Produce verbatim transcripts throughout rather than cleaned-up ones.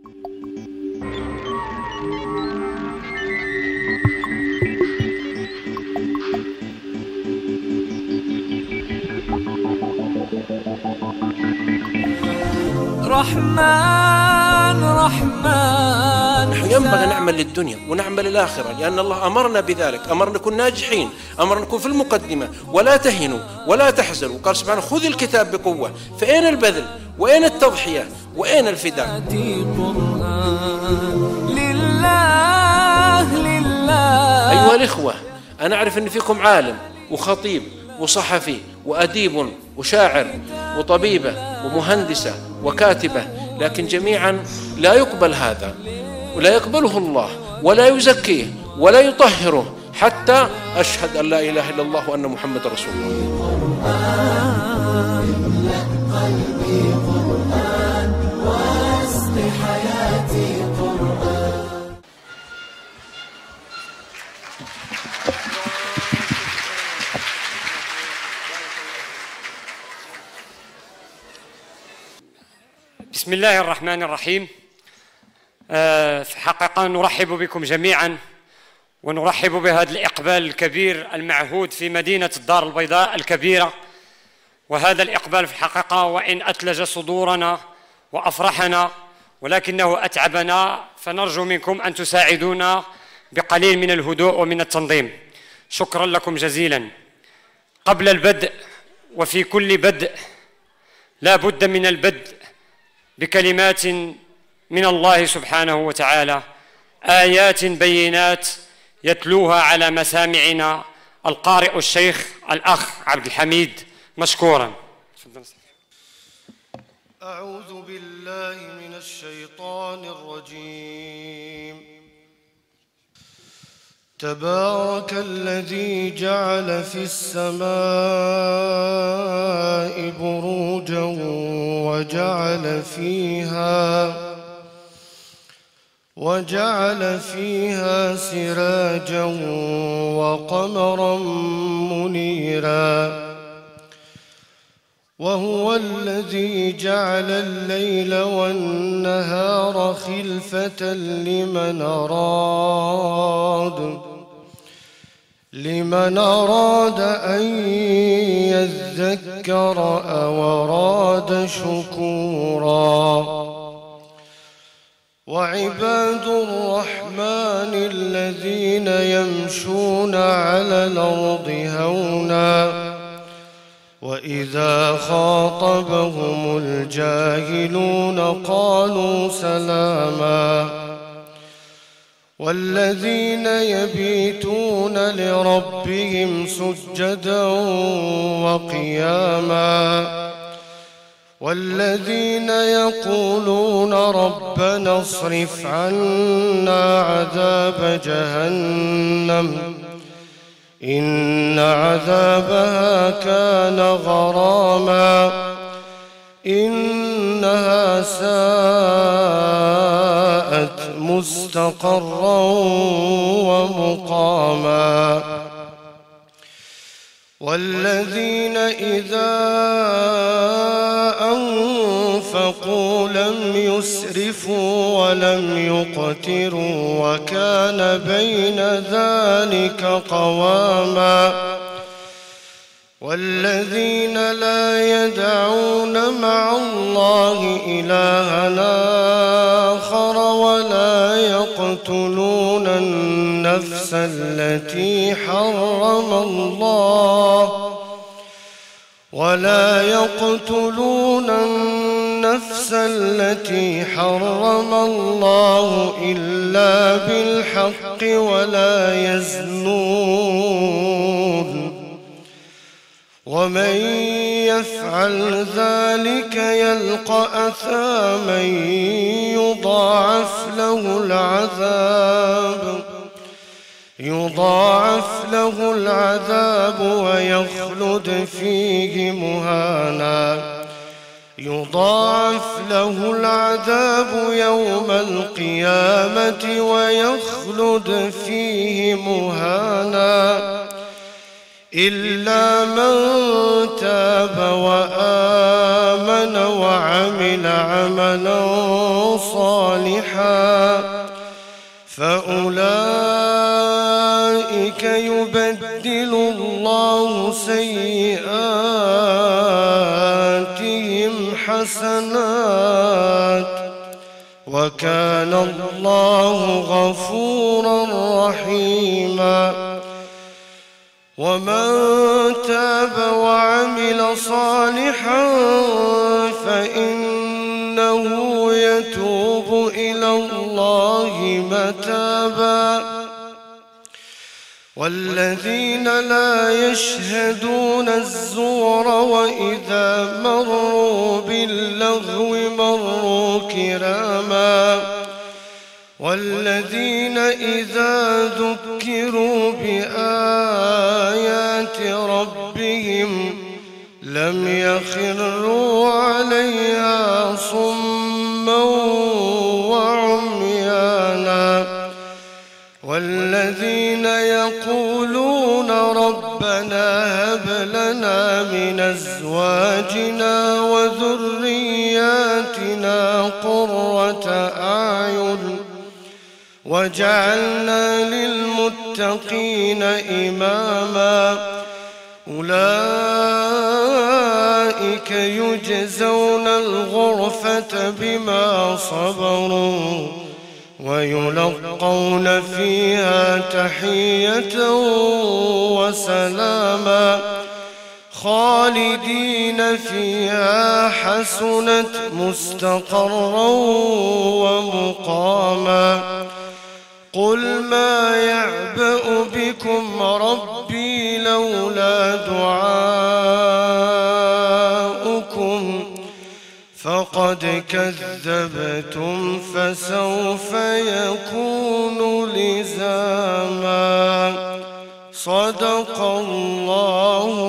رحمن رحمن. نحن ينبغي نعمل للدنيا ونعمل للآخرة، لأن الله أمرنا بذلك، أمرنا نكون ناجحين، أمرنا نكون في المقدمة، ولا تهنوا ولا تحزنوا. قال سبحانه خذ الكتاب بقوة. فأين البذل؟ وأين التضحية؟ وأين الفداء؟ لله لله. أيها الإخوة، أنا أعرف أن فيكم عالم وخطيب وصحفي وأديب وشاعر وطبيبة ومهندسة وكاتبة، لكن جميعا لا يقبل هذا، ولا يقبله الله، ولا يزكيه ولا يطهره حتى أشهد أن لا إله إلا الله وأن محمد رسول الله. قلبي قرآن وسط حياتي قرآن. بسم الله الرحمن الرحيم. أه في حقيقة نرحب بكم جميعا، ونرحب بهذا الإقبال الكبير المعهود في مدينة الدار البيضاء الكبيرة. وهذا الإقبال في الحقيقة وإن أثلج صدورنا وأفرحنا ولكنه أتعبنا، فنرجو منكم أن تساعدونا بقليل من الهدوء ومن التنظيم. شكرا لكم جزيلا. قبل البدء وفي كل بدء لا بد من البدء بكلمات من الله سبحانه وتعالى، آيات بينات يتلوها على مسامعنا القارئ الشيخ الأخ عبد الحميد مشكورا. أعوذ بالله من الشيطان الرجيم. تبارك الذي جعل في السماء بروجا وجعل فيها وجعل فيها سراجا وقمرا منيرا، وهو الذي جعل الليل والنهار خلفة لمن أراد لمن أراد أن يذكر أو أراد شكورا. وعباد الرحمن الذين يمشون على الأرض هونا وإذا خاطبهم الجاهلون قالوا سلاما. والذين يبيتون لربهم سجدا وقياما، والذين يقولون ربنا اصرف عنا عذاب جهنم إن عذابها كان غراما إنها ساءت مستقرا ومقاما. والذين إذا أنفقوا لم يسرفوا ولم يقتروا وكان بين ذلك قواما. والذين لا يدعون مع الله إلها آخر ولا يقتلون النفس التي حرم الله ولا يقتلون النفس التي حرم الله إلا بالحق ولا يزنون ومن يفعل ذلك يلقى أثاما يضاعف له العذاب يضاعف له العذاب ويخلد فيه مهانا يضاعف له العذاب يوم القيامة ويخلد فيه مهانا إلا من تاب وآمن وعمل عملا صالحا فأولئك يبدل الله سيئاتهم حسنات وكان الله غفورا رحيما. ومن تاب وعمل صالحا فإنه يتوب إلى الله متابا. والذين لا يشهدون الزور وإذا مروا باللغو مروا كراما. والذين إذا ذكروا بآيات ربهم لم يخروا عليها صما وعميانا. والذين يقولون ربنا هب لنا من أزواجنا وذرياتنا قرة أعين وجعلنا للمتقين إماما. أولئك يجزون الغرفة بما صبروا ويلقون فيها تحية وسلاما خالدين فيها حسنت مستقرا ومقاما. قل ما يعبأ بكم ربي لولا دعاؤكم فقد كذبتم فسوف يكون لزاما. صدق الله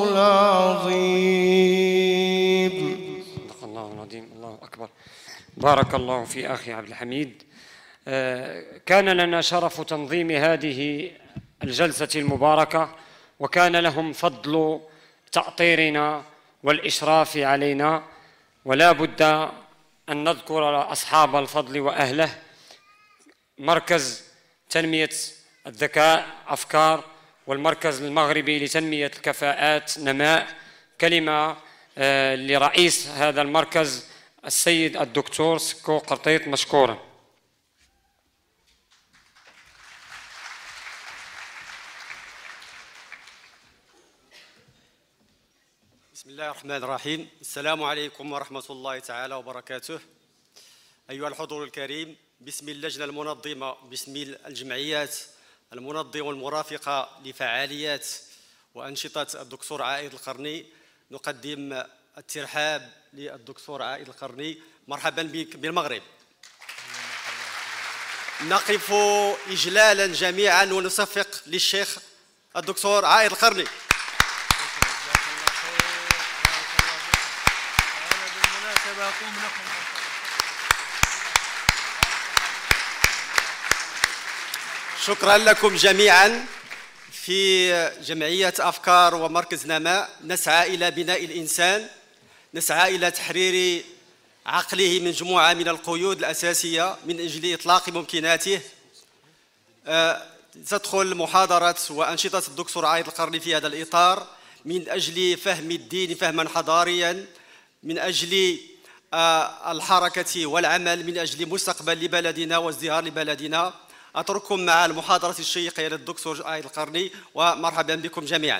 العظيم. صدق الله العظيم. الله أكبر. بارك الله في أخي عبد الحميد. كان لنا شرف تنظيم هذه الجلسة المباركة وكان لهم فضل تأطيرنا والإشراف علينا، ولا بد أن نذكر أصحاب الفضل وأهله. مركز تنمية الذكاء أفكار والمركز المغربي لتنمية الكفاءات نماء. كلمة لرئيس هذا المركز السيد الدكتور سكو قرطيط، مشكورا. بسم الله الرحمن الرحيم. السلام عليكم ورحمة الله تعالى وبركاته. أيها الحضور الكريم، باسم اللجنة المنظمة، باسم الجمعيات المنظمة والمرافقة لفعاليات وأنشطة الدكتور عائد القرني، نقدم الترحاب للدكتور عائد القرني. مرحبا بك بالمغرب. نقف إجلالا جميعا ونصفق للشيخ الدكتور عائد القرني. شكرا لكم جميعا. في جمعية أفكار ومركز نماء نسعى إلى بناء الإنسان، نسعى إلى تحرير عقله من مجموعة من القيود الأساسية من أجل إطلاق ممكناته. تدخل محاضرة وأنشطة الدكتور عائد القرني في هذا الإطار من أجل فهم الدين فهما حضاريا، من أجل الحركة والعمل من أجل مستقبل لبلدنا وازدهار لبلدنا. أترككم مع المحاضرة الشيقة للدكتور عائد القرني، ومرحبا بكم جميعا.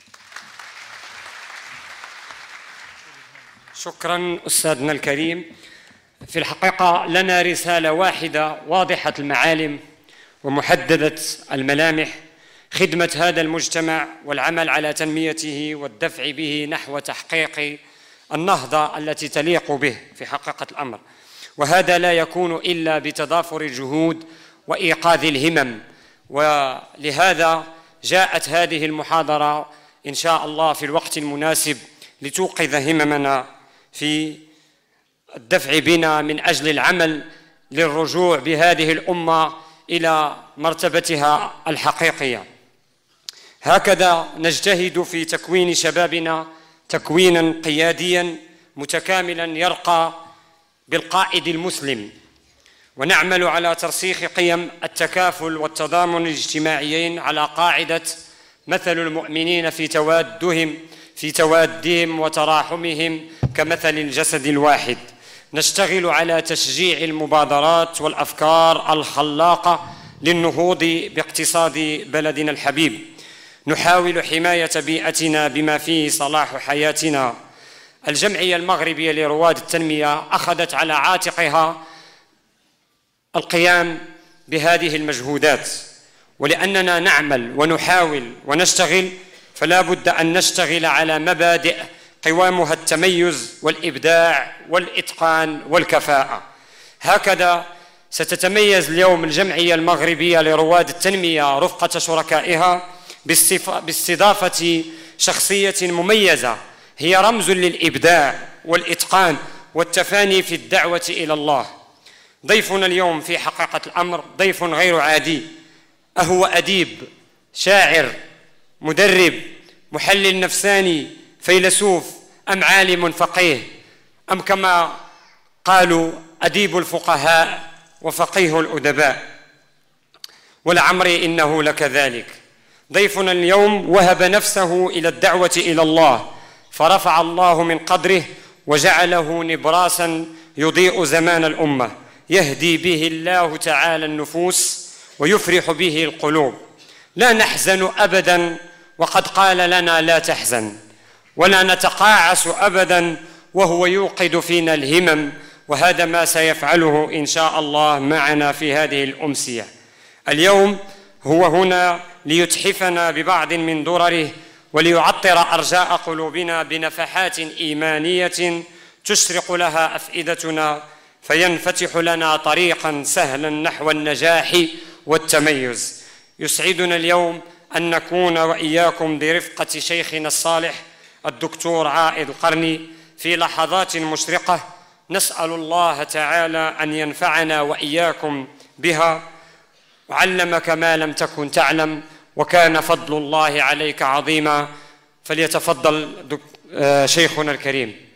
شكرا أستاذنا الكريم. في الحقيقة لنا رسالة واحدة واضحة المعالم ومحددة الملامح: خدمة هذا المجتمع والعمل على تنميته والدفع به نحو تحقيق النهضة التي تليق به في حقيقة الأمر. وهذا لا يكون إلا بتضافر الجهود وإيقاظ الهمم. ولهذا جاءت هذه المحاضرة إن شاء الله في الوقت المناسب لتوقظ هممنا في الدفع بنا من أجل العمل للرجوع بهذه الأمة إلى مرتبتها الحقيقية. هكذا نجتهد في تكوين شبابنا تكوينا قياديا متكاملا يرقى بالقائد المسلم، ونعمل على ترسيخ قيم التكافل والتضامن الاجتماعيين على قاعدة مثل المؤمنين في توادهم في توادهم وتراحمهم كمثل الجسد الواحد. نشتغل على تشجيع المبادرات والأفكار الخلاقة للنهوض باقتصاد بلدنا الحبيب. نحاول حماية بيئتنا بما فيه صلاح حياتنا. الجمعية المغربية لرواد التنمية أخذت على عاتقها القيام بهذه المجهودات، ولأننا نعمل ونحاول ونشتغل فلا بد أن نشتغل على مبادئ قوامها التميز والإبداع والإتقان والكفاءة. هكذا ستتميز اليوم الجمعية المغربية لرواد التنمية رفقة شركائها باستضافة شخصية مميزة هي رمز للإبداع والإتقان والتفاني في الدعوة إلى الله. ضيفنا اليوم في حقيقة الأمر ضيف غير عادي، أهو أديب، شاعر، مدرب، محلل نفساني، فيلسوف، أم عالم فقيه، أم كما قالوا أديب الفقهاء وفقيه الأدباء؟ ولعمري إنه لكذلك. ضيفنا اليوم وهب نفسه إلى الدعوة إلى الله، فرفع الله من قدره وجعله نبراسا يضيء زمان الأمة، يهدي به الله تعالى النفوس ويفرح به القلوب. لا نحزن أبدا وقد قال لنا لا تحزن، ولا نتقاعس أبدا وهو يوقد فينا الهمم، وهذا ما سيفعله إن شاء الله معنا في هذه الأمسية. اليوم هو هنا ليتحفنا ببعض من درره وليعطر أرجاء قلوبنا بنفحات إيمانية تشرق لها أفئدتنا، فينفتح لنا طريقا سهلا نحو النجاح والتميز. يسعدنا اليوم أن نكون وإياكم برفقة شيخنا الصالح الدكتور عائد القرني في لحظات مشرقة نسأل الله تعالى أن ينفعنا وإياكم بها. وعلمك ما لم تكن تعلم وكان فضل الله عليك عظيما. فليتفضل شيخنا الكريم.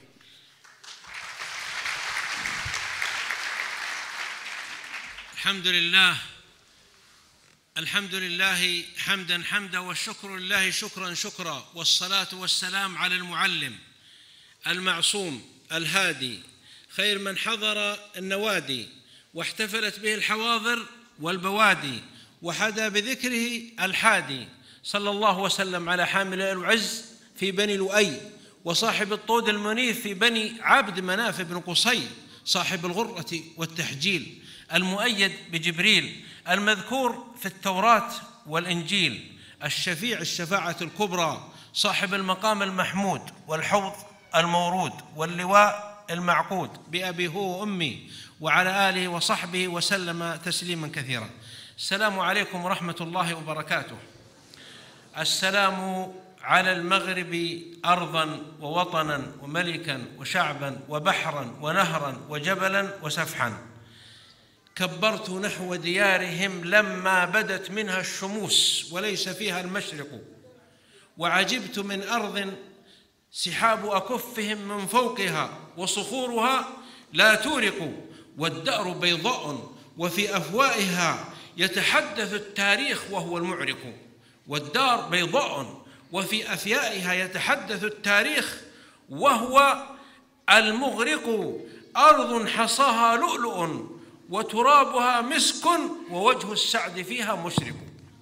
الحمد لله الحمد لله حمدا حمدا، والشكر لله شكرا شكرا، والصلاة والسلام على المعلم المعصوم الهادي، خير من حضر النوادي واحتفلت به الحواضر والبوادي، وحدا بذكره الحادي، صلى الله وسلم على حامل العز في بني لؤي، وصاحب الطود المنيف في بني عبد مناف بن قصي، صاحب الغرة والتحجيل، المؤيد بجبريل، المذكور في التوراة والإنجيل، الشفيع الشفاعة الكبرى، صاحب المقام المحمود والحوض المورود واللواء المعقود، بأبي هو وأمي، وعلى آله وصحبه وسلم تسليما كثيرا. السلام عليكم ورحمة الله وبركاته. السلام على المغرب أرضا ووطنا وملكا وشعبا وبحرا ونهرا وجبلا وسفحا. كبرت نحو ديارهم لما بدت منها الشموس وليس فيها المشرق، وعجبت من أرض سحاب أكفهم من فوقها وصخورها لا تورق، والدأر بيضاء وفي أفوائها يتحدث التاريخ وهو المعرق. والدار بيضاء وفي أفيائها يتحدث التاريخ وهو المغرق. أرض حصاها لؤلؤ وترابها مسك، ووجه السعد فيها مشرق.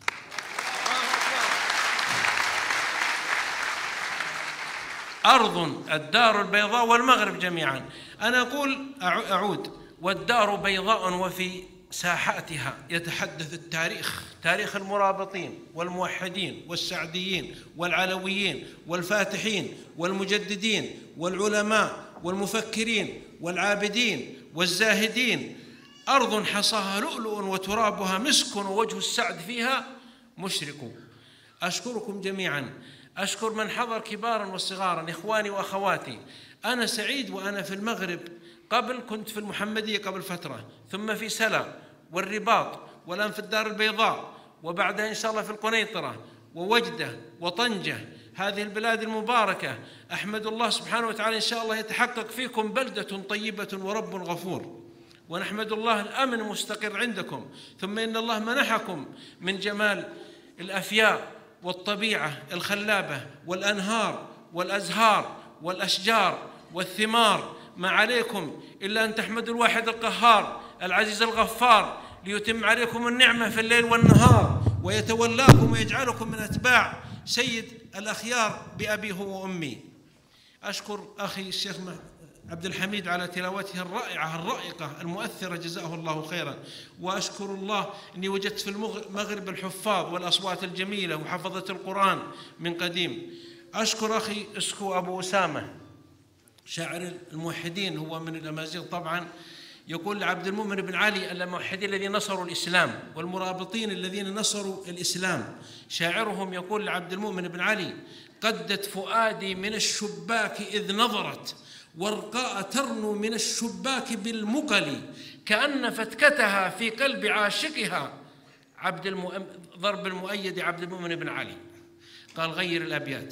أرض الدار البيضاء والمغرب جميعا. أنا أقول أعود، والدار بيضاء وفي ساحاتها يتحدث التاريخ، تاريخ المرابطين والموحدين والسعديين والعلويين والفاتحين والمجددين والعلماء والمفكرين والعابدين والزاهدين. أرض حصاها لؤلؤ وترابها مسك، ووجه السعد فيها مشرق. أشكركم جميعا، أشكر من حضر كبارا وصغارا، إخواني وأخواتي. أنا سعيد وأنا في المغرب. قبل كنت في المحمدية قبل فترة، ثم في سلا والرباط، والآن في الدار البيضاء، وبعدها إن شاء الله في القنيطرة، ووجدة وطنجة، هذه البلاد المباركة. أحمد الله سبحانه وتعالى إن شاء الله يتحقق فيكم بلدة طيبة ورب غفور، ونحمد الله الأمن مستقر عندكم. ثم إن الله منحكم من جمال الأفياء والطبيعة الخلابة والأنهار والأزهار والأشجار والثمار، ما عليكم إلا أن تحمدوا الواحد القهار العزيز الغفار ليتم عليكم النعمة في الليل والنهار، ويتولاكم ويجعلكم من أتباع سيد الأخيار بأبي هو وأمي. أشكر أخي الشيخ عبد الحميد على تلاوته الرائعة الرائقة المؤثرة جزاه الله خيرا، وأشكر الله أني وجدت في المغرب الحفاظ والأصوات الجميلة وحفظة القرآن من قديم. أشكر أخي اسكو أبو أسامة شاعر الموحدين، هو من الأمازيغ طبعا، يقول لعبد المؤمن بن علي الموحدين الذين نصروا الإسلام والمرابطين الذين نصروا الإسلام، شاعرهم يقول لعبد المؤمن بن علي: قدت فؤادي من الشباك إذ نظرت، ورقاء ترنو من الشباك بالمقل، كأن فتكتها في قلب عاشقها. عبد المؤمن ضرب المؤيد عبد المؤمن بن علي، قال غير الأبيات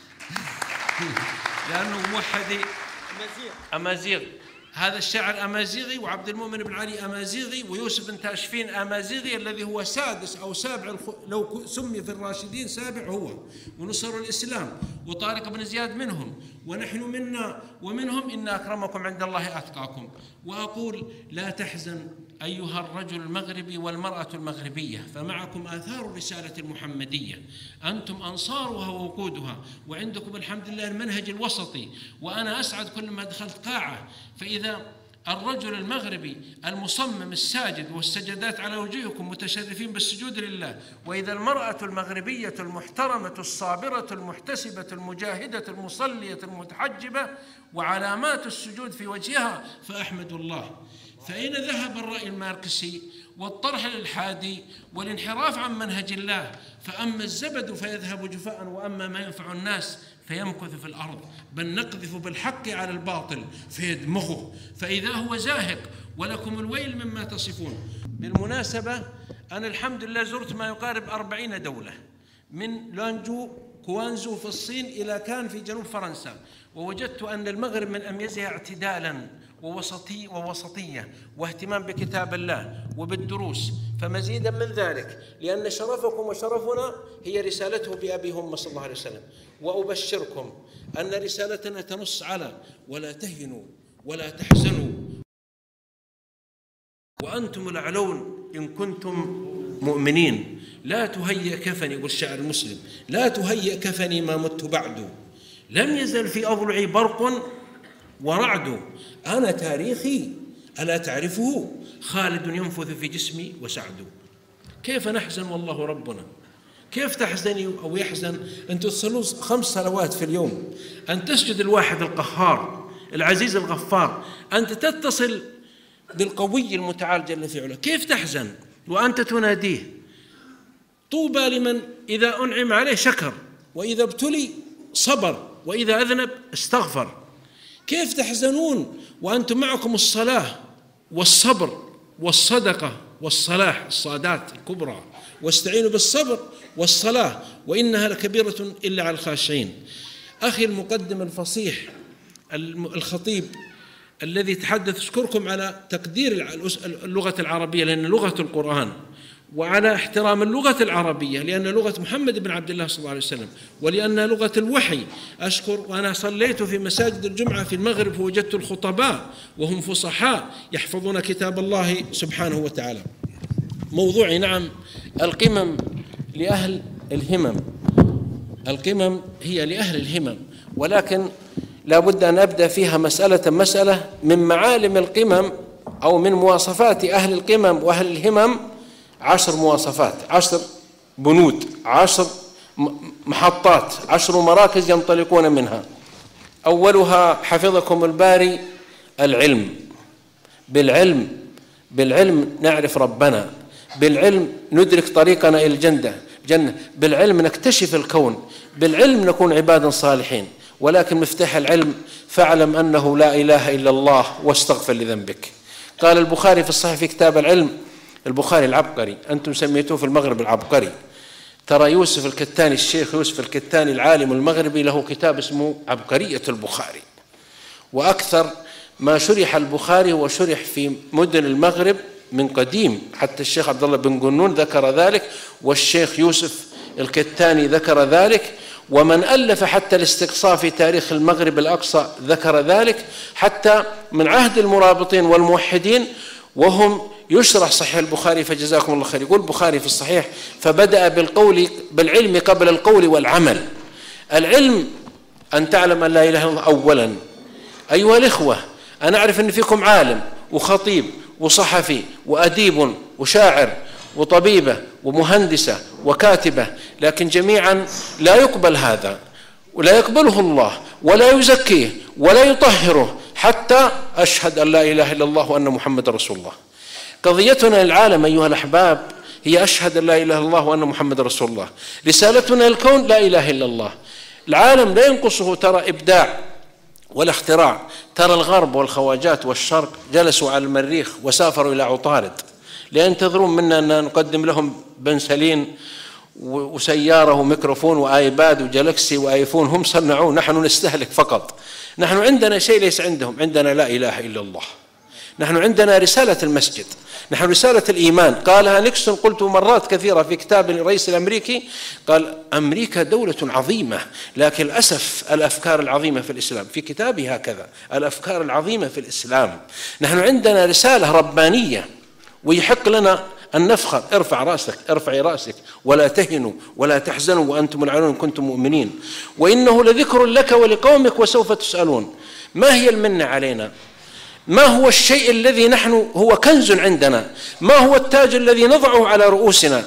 لأنه موحدي أمازيغ. هذا الشاعر أمازيغي، وعبد المؤمن بن علي أمازيغي، ويوسف بن تاشفين أمازيغي الذي هو سادس أو سابع الخ... لو سمي في الراشدين سابع هو، ونصر الإسلام، وطارق بن زياد منهم، ونحن منا ومنهم، إن أكرمكم عند الله أتقاكم. وأقول: لا تحزن أيها الرجل المغربي والمرأة المغربية، فمعكم آثار الرسالة المحمدية، أنتم أنصارها ووقودها، وعندكم الحمد لله المنهج الوسطي. وأنا أسعد كلما دخلت قاعة فإذا الرجل المغربي المصمم الساجد والسجدات على وجوهكم متشرفين بالسجود لله، وإذا المرأة المغربية المحترمة الصابرة المحتسبة المجاهدة المصلية المتحجبة وعلامات السجود في وجهها، فأحمد الله. فأين ذهب الرأي الماركسي والطرح الإلحادي والانحراف عن منهج الله؟ فأما الزبد فيذهب جفاء، وأما ما ينفع الناس فيمكث في الأرض، بل نقذف بالحق على الباطل فيدمغه فإذا هو زاهق، ولكم الويل مما تصفون. بالمناسبة أنا الحمد لله زرت ما يقارب أربعين دولة، من لانجو كوانزو في الصين إلى كان في جنوب فرنسا، ووجدت أن المغرب من أميزها اعتدالاً ووسطي ووسطية واهتمام بكتاب الله وبالدروس. فمزيدا من ذلك، لأن شرفكم وشرفنا هي رسالته بأبي هم صلى الله عليه وسلم. وأبشركم أن رسالتنا تنص على: ولا تهنوا ولا تحزنوا وأنتم الأعلون إن كنتم مؤمنين. لا تهيأ كفني، يقول الشاعر المسلم: لا تهيأ كفني ما مت بعد، لم يزل في أضلعي برق ورعد، أنا تاريخي ألا تعرفه، خالد ينفذ في جسمي وسعد. كيف نحزن والله ربنا؟ كيف تحزني أو يحزن؟ أن تصلوا خمس صلوات في اليوم، أن تسجد الواحد القهار العزيز الغفار، أنت تتصل بالقوي المتعال جل في علاه، كيف تحزن وأنت تناديه؟ طوبى لمن إذا أنعم عليه شكر، وإذا ابتلي صبر، وإذا أذنب استغفر. كيف تحزنون وأنتم معكم الصلاة والصبر والصدقة والصلاح، الصادات الكبرى، واستعينوا بالصبر والصلاة وإنها لكبيرة إلا على الخاشعين. أخي المقدم الفصيح الخطيب الذي تحدث، أشكركم على تقدير اللغة العربية لأن لغة القرآن، وعلى احترام اللغة العربية لأن لغة محمد بن عبد الله صلى الله عليه وسلم، ولأن لغة الوحي. أشكر، وأنا صليت في مساجد الجمعة في المغرب فوجدت الخطباء وهم فصحاء يحفظون كتاب الله سبحانه وتعالى. موضوعي نعم القمم لأهل الهمم، القمم هي لأهل الهمم، ولكن لا بد أن أبدأ فيها مسألة مسألة. من معالم القمم أو من مواصفات أهل القمم وأهل الهمم عشر مواصفات، عشر بنود، عشر محطات، عشر مراكز ينطلقون منها. أولها حفظكم الباري العلم. بالعلم بالعلم نعرف ربنا، بالعلم ندرك طريقنا إلى الجنة جنة، بالعلم نكتشف الكون، بالعلم نكون عبادا صالحين. ولكن مفتاح العلم: فاعلم أنه لا إله إلا الله واستغفر لذنبك. قال البخاري في الصحيح في كتاب العلم، البخاري العبقري، أنتم سميتوه في المغرب العبقري، ترى يوسف الكتاني، الشيخ يوسف الكتاني العالم المغربي، له كتاب اسمه عبقرية البخاري، وأكثر ما شرح البخاري وشرح في مدن المغرب من قديم، حتى الشيخ عبد الله بن قنون ذكر ذلك، والشيخ يوسف الكتاني ذكر ذلك، ومن ألف حتى الاستقصاء في تاريخ المغرب الأقصى ذكر ذلك، حتى من عهد المرابطين والموحدين وهم يشرح صحيح البخاري، فجزاكم الله خير. يقول البخاري في الصحيح: فبدأ بالقول بالعلم قبل القول والعمل. العلم أن تعلم أن لا إله إلا الله أولا. أيها الإخوة، أنا أعرف أن فيكم عالم وخطيب وصحفي وأديب وشاعر وطبيبة ومهندسة وكاتبة، لكن جميعا لا يقبل هذا، ولا يقبله الله، ولا يزكيه، ولا يطهره حتى أشهد أن لا إله إلا الله وأن محمد رسول الله. قضيتنا للعالم أيها الأحباب هي أشهد أن لا إله إلا الله وأن محمد رسول الله. رسالتنا للكون لا إله إلا الله. العالم لا ينقصه ترى إبداع ولا اختراع. ترى الغرب والخواجات والشرق جلسوا على المريخ وسافروا إلى عطارد، لا ينتظرون منا أن نقدم لهم بنسلين وسيارة وميكروفون وآيباد وجالكسي وآيفون، هم صنعوه، نحن نستهلك فقط. نحن عندنا شيء ليس عندهم، عندنا لا إله إلا الله. نحن عندنا رسالة المسجد، نحن رسالة الإيمان. قالها نيكسون، قلت مرات كثيرة في كتاب الرئيس الأمريكي، قال: أمريكا دولة عظيمة، لكن للأسف الأفكار العظيمة في الإسلام. في كتابي هكذا: الأفكار العظيمة في الإسلام. نحن عندنا رسالة ربانية، ويحق لنا أن نفخر. ارفع رأسك، ارفعي رأسك، ولا تهنوا ولا تحزنوا وأنتم الأعلون إن كنتم مؤمنين، وإنه لذكر لك ولقومك وسوف تسألون. ما هي المنة علينا؟ ما هو الشيء الذي نحن هو كنز عندنا؟ ما هو التاج الذي نضعه على رؤوسنا؟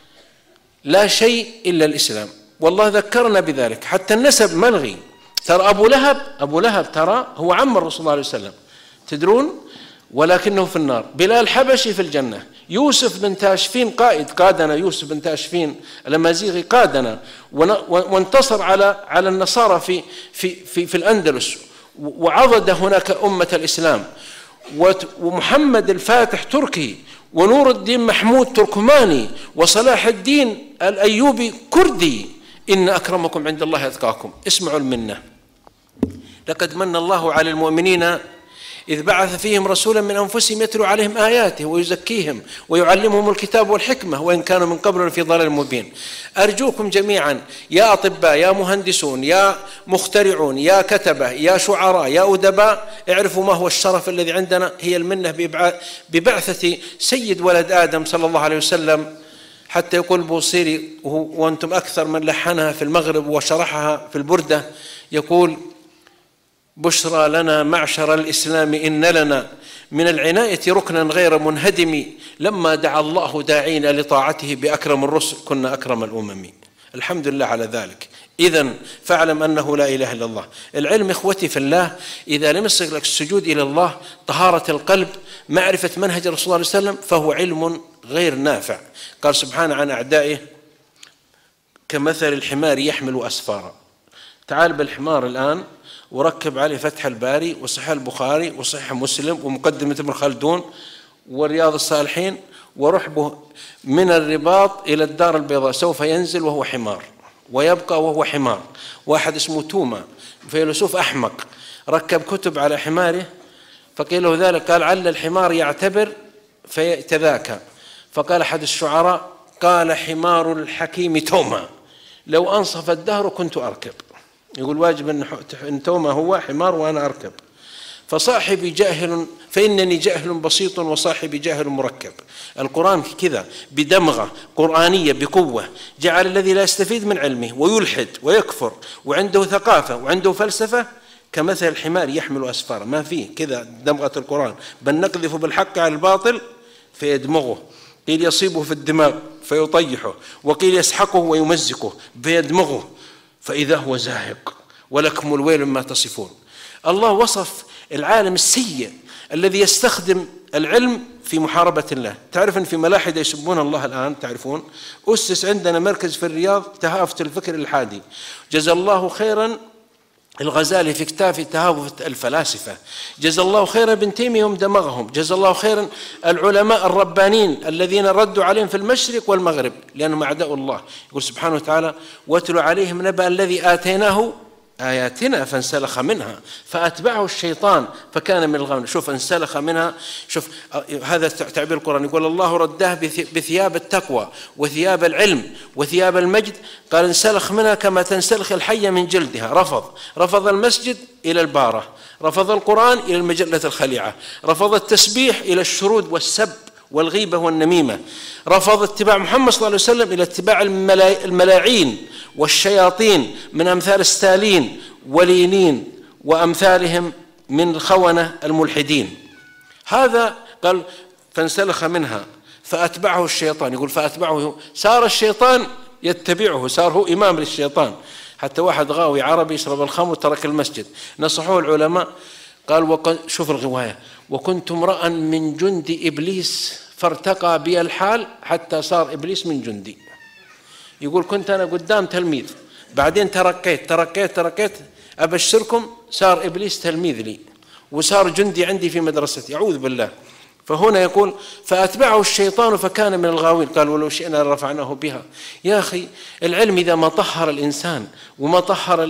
لا شيء إلا الإسلام. والله ذكرنا بذلك. حتى النسب ملغي. ترى أبو لهب أبو لهب ترى هو عم الرسول صلى الله عليه وسلم، تدرون؟ ولكنه في النار. بلال حبشي في الجنة. يوسف بن تاشفين قائد قادنا، يوسف بن تاشفين الأمازيغي قادنا وانتصر على على النصارى في في في, في الأندلس، وعضد هناك أمة الإسلام. ومحمد الفاتح تركي، ونور الدين محمود تركماني، وصلاح الدين الأيوبي كردي. إن أكرمكم عند الله أتقاكم. اسمعوا المنة. لقد من الله على المؤمنين إذ بعث فيهم رسولا من أنفسهم يتلو عليهم آياته ويزكيهم ويعلمهم الكتاب والحكمة وإن كانوا من قبل في ضلال مبين. أرجوكم جميعا يا أطباء، يا مهندسون، يا مخترعون، يا كتبة، يا شعراء، يا أدباء، اعرفوا ما هو الشرف الذي عندنا. هي المنة ببعثة سيد ولد آدم صلى الله عليه وسلم. حتى يقول بوصيري، وأنتم أكثر من لحنها في المغرب وشرحها في البردة، يقول: بشرى لنا معشر الإسلام إن لنا من العناية ركنا غير منهدم، لما دعا الله داعينا لطاعته بأكرم الرسل كنا أكرم الأمم. الحمد لله على ذلك. إذن فاعلم أنه لا إله إلا الله. العلم إخوتي في الله إذا لم يصل لك السجود إلى الله، طهارة القلب، معرفة منهج الرسول صلى الله عليه وسلم، فهو علم غير نافع. قال سبحانه عن أعدائه: كمثل الحمار يحمل أسفارا. تعال بالحمار الآن وركب عليه فتح الباري وصحيح البخاري وصحيح مسلم ومقدمة ابن خلدون ورياض الصالحين، ورح به من الرباط إلى الدار البيضاء، سوف ينزل وهو حمار ويبقى وهو حمار. واحد اسمه توما فيلسوف أحمق ركب كتب على حماره، فقيل له ذلك، قال: عل الحمار يعتبر فيتذاكى. فقال أحد الشعراء: قال حمار الحكيم توما لو أنصف الدهر كنت أركب. يقول واجب أن توما هو حمار وأنا أركب. فصاحبي جاهل فإنني جاهل بسيط وصاحبي جاهل مركب. القرآن كذا بدمغة قرآنية بقوة، جعل الذي لا يستفيد من علمه ويلحد ويكفر وعنده ثقافة وعنده فلسفة كمثل الحمار يحمل أسفارا. ما فيه كذا دمغة القرآن، بل نقذف بالحق على الباطل فيدمغه. قيل يصيبه في الدماغ فيطيحه، وقيل يسحقه ويمزقه فيدمغه فإذا هو زاهق ولكم الويل مما تصفون. الله وصف العالم السيء الذي يستخدم العلم في محاربة الله. تعرف أن في ملاحدة يسبون الله الآن، تعرفون؟ أسس عندنا مركز في الرياض تهافت الفكر الإلحادي، جزا الله خيرا الغزالي في كتاب تهافت الفلاسفة. جزا الله خيرا ابن تيمية هم دمغهم، جزا الله خيرا العلماء الربانيين الذين ردوا عليهم في المشرق والمغرب لأنهم أعداء الله. يقول سبحانه وتعالى: واتل عليهم نبأ الذي آتيناه آياتنا فانسلخ منها فأتبعه الشيطان فكان من الغاوين. شوف انسلخ منها، شوف هذا تعبير القرآن. يقول الله رداه بثياب التقوى وثياب العلم وثياب المجد، قال انسلخ منها كما تنسلخ الحية من جلدها. رفض رفض المسجد إلى البارة، رفض القرآن إلى المجلة الخليعة، رفض التسبيح إلى الشرود والسب والغيبة والنميمة، رفض اتباع محمد صلى الله عليه وسلم إلى اتباع الملاعين والشياطين من أمثال ستالين ولينين وأمثالهم من الخونة الملحدين. هذا قال فانسلخ منها فأتبعه الشيطان. يقول فأتبعه، صار الشيطان يتبعه، صار هو إمام للشيطان. حتى واحد غاوي عربي يشرب الخمر وترك المسجد، نصحوه العلماء قال شوف الغواية: وكنت امرأ من جند إبليس فارتقى بي الحال حتى صار إبليس من جندي. يقول كنت أنا قدام تلميذ، بعدين تركيت تركيت تركيت أبشركم صار إبليس تلميذ لي وصار جندي عندي في مدرستي، أعوذ بالله. فهنا يقول فأتبعه الشيطان فكان من الغاوين. قال ولو شئنا لرفعناه بها. يا أخي العلم إذا ما طهر الإنسان وما طهر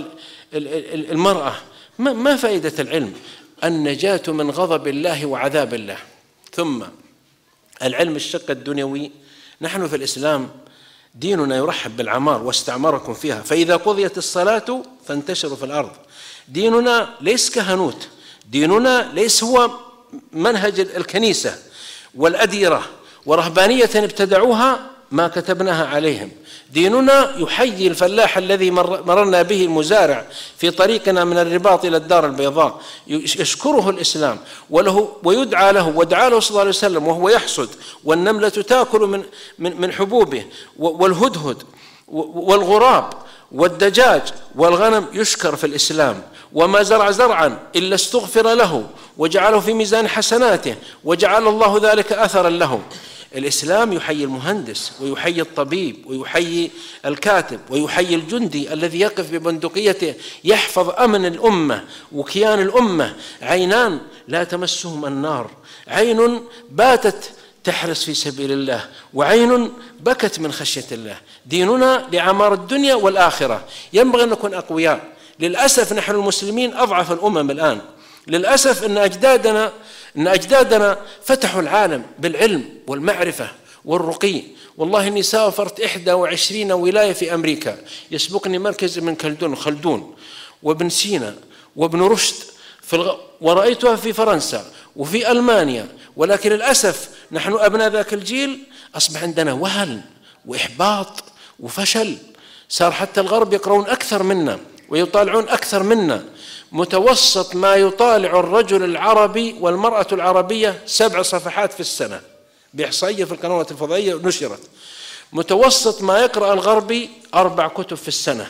المرأة ما فائدة العلم؟ النجاة من غضب الله وعذاب الله. ثم العلم الشق الدنيوي، نحن في الإسلام ديننا يرحب بالعمار واستعمركم فيها، فإذا قضيت الصلاة فانتشروا في الأرض. ديننا ليس كهنوت، ديننا ليس هو منهج الكنيسة والأديرة ورهبانية ابتدعوها ما كتبناها عليهم. ديننا يحيي الفلاح الذي مررنا به المزارع في طريقنا من الرباط إلى الدار البيضاء، يشكره الإسلام وله ويدعى له، ودعا له صلى الله عليه وسلم وهو يحصد، والنملة تأكل من من من حبوبه، والهدهد والغراب والدجاج والغنم يشكر في الإسلام. وما زرع زرعا إلا استغفر له وجعله في ميزان حسناته وجعل الله ذلك أثرا له. الإسلام يحيي المهندس ويحيي الطبيب ويحيي الكاتب ويحيي الجندي الذي يقف ببندقيته يحفظ أمن الأمة وكيان الأمة. عينان لا تمسهم النار، عين باتت تحرس في سبيل الله وعين بكت من خشية الله. ديننا لعمار الدنيا والآخرة. ينبغي أن نكون أقوياء. للأسف نحن المسلمين أضعف الأمم الآن. للأسف أن أجدادنا أن أجدادنا فتحوا العالم بالعلم والمعرفة والرقي. والله إني سافرت إحدى وعشرين ولاية في أمريكا، يسبقني مركز ابن خلدون خلدون وابن سينا وابن رشد في الغ... ورأيتها في فرنسا وفي ألمانيا. ولكن للأسف نحن أبناء ذاك الجيل أصبح عندنا وهن وإحباط وفشل. صار حتى الغرب يقرؤون أكثر منا ويطالعون أكثر منا. متوسط ما يطالع الرجل العربي والمرأة العربية سبع صفحات في السنة بإحصائية في القنوات الفضائية نشرت. متوسط ما يقرأ الغربي أربع كتب في السنة.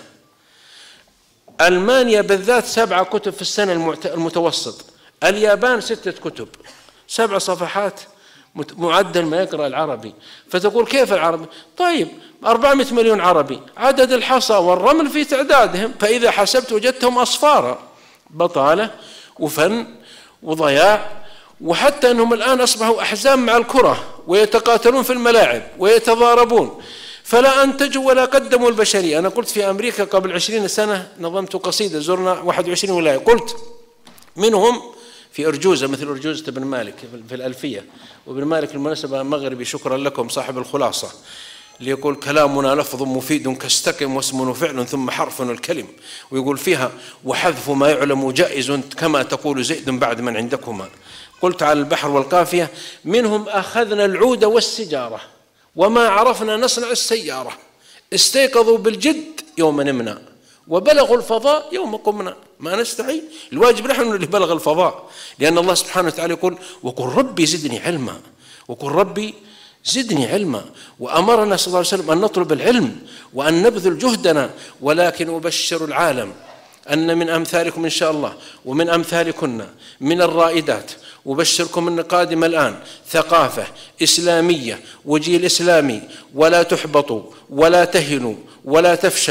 ألمانيا بالذات سبع كتب في السنة المتوسط. اليابان ستة كتب، سبع صفحات معدل ما يقرأ العربي. فتقول كيف العربي؟ طيب أربعمائة مليون عربي، عدد الحصى والرمل في تعدادهم، فإذا حسبت وجدتهم أصفارا. بطالة وفن وضياع، وحتى أنهم الآن أصبحوا أحزام مع الكرة ويتقاتلون في الملاعب ويتضاربون، فلا أنتجوا ولا قدموا البشرية. أنا قلت في أمريكا قبل عشرين سنة، نظمت قصيدة، زرنا واحد وعشرين ولاية، قلت منهم في أرجوزة مثل أرجوزة ابن مالك في الألفية، وابن مالك المناسبة مغربي شكرا لكم صاحب الخلاصة، ليقول كلامنا لفظ مفيد كاستقم واسم وفعل ثم حرف الكلم، ويقول فيها وحذف ما يعلم جائز كما تقول زيد بعد من عندكما. قلت على البحر والقافية منهم أخذنا العود والسجارة وما عرفنا نصنع السيارة، استيقظوا بالجد يوم نمنا وبلغوا الفضاء يوم قمنا. ما نستحي، الواجب نحن اللي بلغ الفضاء، لأن الله سبحانه وتعالى يقول وقل ربي زدني علما، وقل ربي زدني علما. وأمرنا صلى الله عليه وسلم أن نطلب العلم وأن نبذل جهدنا. ولكن أبشر العالم أن من أمثالكم إن شاء الله ومن أمثالكن من الرائدات، أبشركم أن قادم الآن ثقافة إسلامية وجيل إسلامي، ولا تحبطوا ولا تهنوا ولا تفشلوا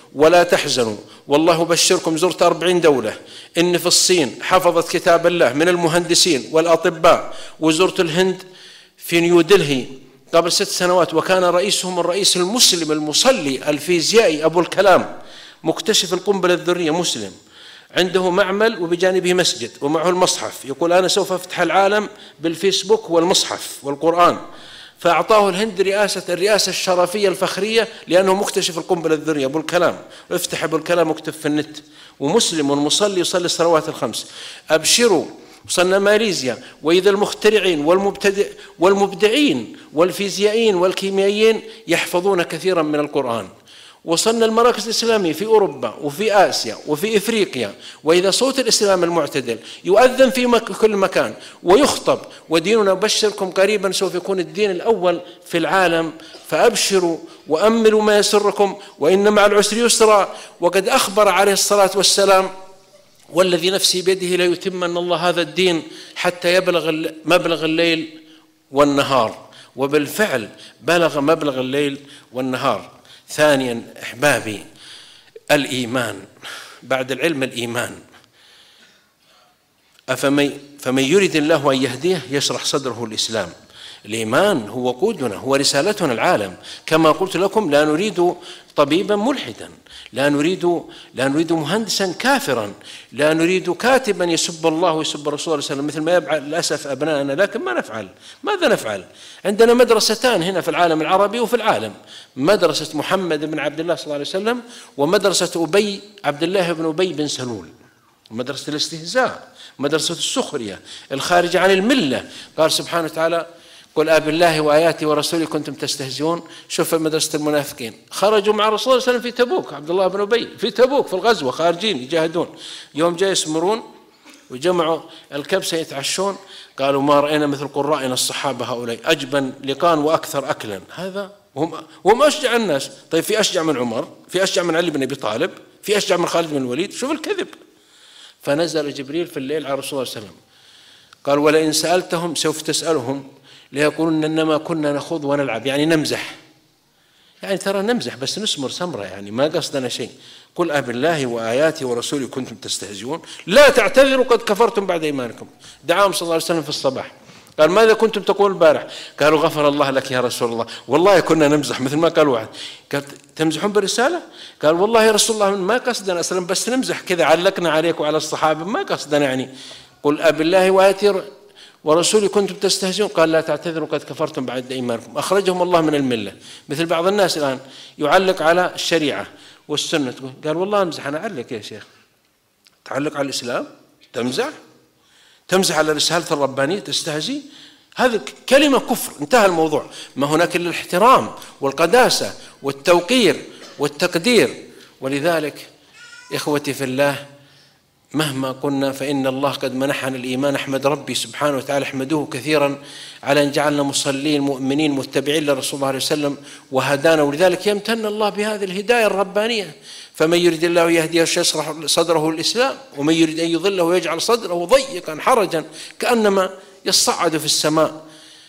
ولا تحزنوا والله بشركم. زرت أربعين دولة، إن في الصين حفظت كتاب الله من المهندسين والأطباء، وزرت الهند في نيودلهي قبل ست سنوات وكان رئيسهم الرئيس المسلم المصلي الفيزيائي أبو الكلام مكتشف القنبلة الذرية مسلم، عنده معمل وبجانبه مسجد ومعه المصحف، يقول أنا سوف أفتح العالم بالفيسبوك والمصحف والقرآن. فأعطاه الهند رئاسة الرئاسة الشرفية الفخرية لأنه مكتشف القنبلة الذرية أبو الكلام. افتح أبو الكلام واكتب في النت، ومسلم والمصلي يصلي الصلوات الخمس. أبشروا، وصلنا ماليزيا، وإذا المخترعين والمبتدع والمبدعين والفيزيائيين والكيميائيين يحفظون كثيرا من القرآن. وصلنا المراكز الإسلامية في أوروبا وفي آسيا وفي إفريقيا، وإذا صوت الإسلام المعتدل يؤذن في كل مكان ويخطب، وديننا بشركم قريبا سوف يكون الدين الأول في العالم. فأبشروا وأملوا ما يسركم وإن مع العسر يسرا. وقد أخبر عليه الصلاة والسلام والذي نفسي بيده ليتمن الله هذا الدين حتى يبلغ مبلغ الليل والنهار، وبالفعل بلغ مبلغ الليل والنهار. ثانيا أحبابي، الإيمان بعد العلم الإيمان. أفمن فمن يريد الله أن يهديه يشرح صدره الإسلام. الإيمان هو وقودنا، هو رسالتنا العالم. كما قلت لكم لا نريد طبيبا ملحدا، لا نريد لا نريد مهندسا كافرا، لا نريد كاتبا يسب الله ويسب الرسول صلى الله عليه وسلم مثل ما يفعل للأسف أبنائنا. لكن ما نفعل، ماذا نفعل؟ عندنا مدرستان هنا في العالم العربي وفي العالم، مدرسة محمد بن عبد الله صلى الله عليه وسلم ومدرسة أبي عبد الله بن أبي بن سلول، مدرسة الاستهزاء، مدرسة السخرية الخارجة عن الملة. قال سبحانه وتعالى قل آب الله وآياته ورسوله كنتم تستهزئون. شوف مدرسة المنافقين، خرجوا مع الرسول صلى الله عليه وسلم في تبوك، عبد الله بن أبي في تبوك في الغزوة خارجين يجاهدون، يوم جاء يسمرون وجمعوا الكبسة يتعشون، قالوا ما رأينا مثل قرائنا الصحابة هؤلاء، أجبن لقان وأكثر أكلا. هذا وهم وهم أشجع الناس. طيب في أشجع من عمر، في أشجع من علي بن أبي طالب، في أشجع من خالد بن الوليد؟ شوف الكذب. فنزل جبريل في الليل على الرسول صلى الله عليه وسلم قال ولئن سألتهم سوف تسألهم ليقولون إنما كنا نخوض ونلعب، يعني نمزح، يعني ترى نمزح بس نسمر سمرة، يعني ما قصدنا شيء. قل أب الله وآياته ورسوله كنتم تستهزئون لا تعتذروا قد كفرتم بعد إيمانكم. دعاهم صلى الله عليه وسلم في الصباح قال ماذا كنتم تقول البارح؟ قالوا غفر الله لك يا رسول الله، والله كنا نمزح مثل ما قال واحد. قال تمزحون بالرسالة؟ قال والله يا رسول الله ما قصدنا أصلا بس نمزح كذا، علقنا عليك وعلى الصحابة ما قصدنا يعني. قل أب الله وآياته ورسوله كنتم تستهزئون قال لا تعتذروا قد كفرتم بعد إيمانكم. أخرجهم الله من الملة. مثل بعض الناس الآن يعلق على الشريعة والسنة، قال والله أمزح. أنا أعلق يا شيخ، تعلق على الإسلام؟ تمزح؟ تمزح على رسالة الربانية؟ تستهزي؟ هذه كلمة كفر، انتهى الموضوع. ما هناك إلا الاحترام والقداسة والتوقير والتقدير. ولذلك إخوتي في الله مهما قلنا فإن الله قد منحنا الإيمان. أحمد ربي سبحانه وتعالى، أحمدوه كثيرا على أن جعلنا مصلين مؤمنين متبعين لرسول الله عليه وسلم وهدانا. ولذلك يمتن الله بهذه الهداية الربانية. فمن يريد الله يهديه يشرح صدره الإسلام، ومن يريد أن يضله يجعل صدره ضيقا حرجا كأنما يصعد في السماء.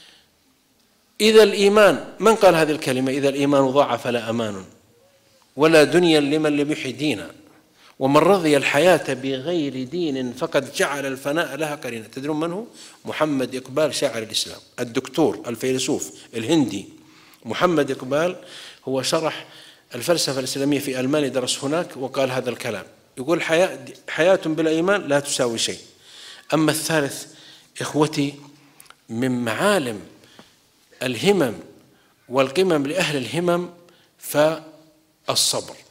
إذا الإيمان، من قال هذه الكلمة؟ إذا الإيمان ضاع فلا أمان ولا دنيا لمن لم يحي دينا، ومن رضي الحياة بغير دين فقد جعل الفناء لها قرينة. تدرون من هو؟ محمد إقبال شاعر الإسلام، الدكتور الفيلسوف الهندي محمد إقبال. هو شرح الفلسفة الإسلامية في ألمانيا، درس هناك وقال هذا الكلام. يقول حياة, حياة بلا إيمان لا تساوي شيء. أما الثالث إخوتي، من معالم الهمم والقمم لأهل الهمم فالصبر.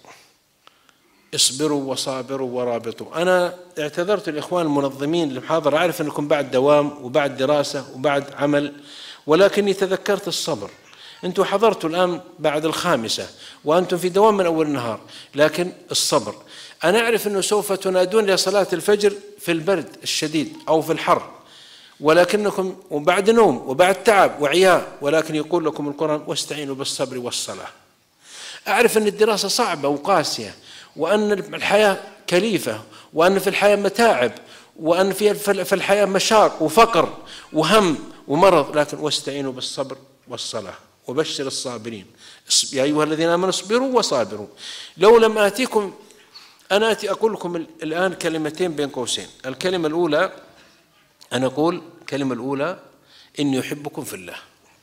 اصبروا وصابروا ورابطوا. أنا اعتذرت الإخوان المنظمين للمحاضرة، أعرف أنكم بعد دوام وبعد دراسة وبعد عمل، ولكني تذكرت الصبر. أنتم حضرتوا الآن بعد الخامسة وأنتم في دوام من أول النهار، لكن الصبر. أنا أعرف أنه سوف تنادون لصلاة الفجر في البرد الشديد أو في الحر، ولكنكم وبعد نوم وبعد تعب وعياء، ولكن يقول لكم القرآن واستعينوا بالصبر والصلاة. أعرف أن الدراسة صعبة وقاسية، وأن الحياة كليفة، وأن في الحياة متاعب، وأن في الحياة مشاق وفقر وهم ومرض، لكن واستعينوا بالصبر والصلاة. وبشر الصابرين. يا أيها الذين آمنوا اصبروا وصابروا. لو لم آتيكم، أنا آتي أقول لكم الآن كلمتين بين قوسين. الكلمة الأولى، أنا أقول الكلمة الأولى إني أحبكم في الله،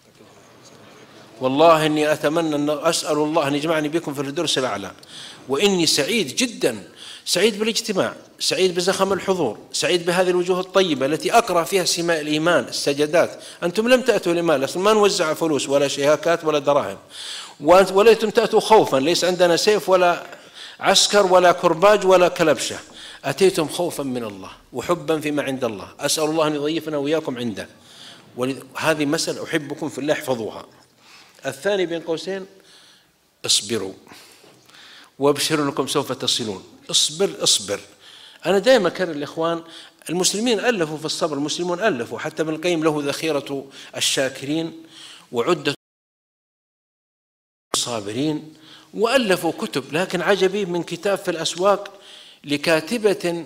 والله إني أتمنى أن أسأل الله أن يجمعني بكم في الفردوس الأعلى، وإني سعيد جدا، سعيد بالاجتماع، سعيد بزخم الحضور، سعيد بهذه الوجوه الطيبة التي أقرأ فيها سماء الإيمان، السجدات. أنتم لم تأتوا لمال، أصلا ما نوزع فلوس ولا شياكات ولا دراهم، وليتم تأتوا خوفا، ليس عندنا سيف ولا عسكر ولا كرباج ولا كلبشة، أتيتم خوفا من الله وحبا فيما عند الله. أسأل الله أن يضيفنا وإياكم عنده، وهذه مسألة أحبكم في الله، احفظوها. الثاني بين قوسين، اصبروا وابشروا انكم سوف تصلون. اصبر اصبر. انا دائما اكرر الاخوان، المسلمين الفوا في الصبر، المسلمون الفوا، حتى ابن القيم له ذخيرة الشاكرين وعدة الصابرين، والفوا كتب. لكن عجبي من كتاب في الاسواق لكاتبة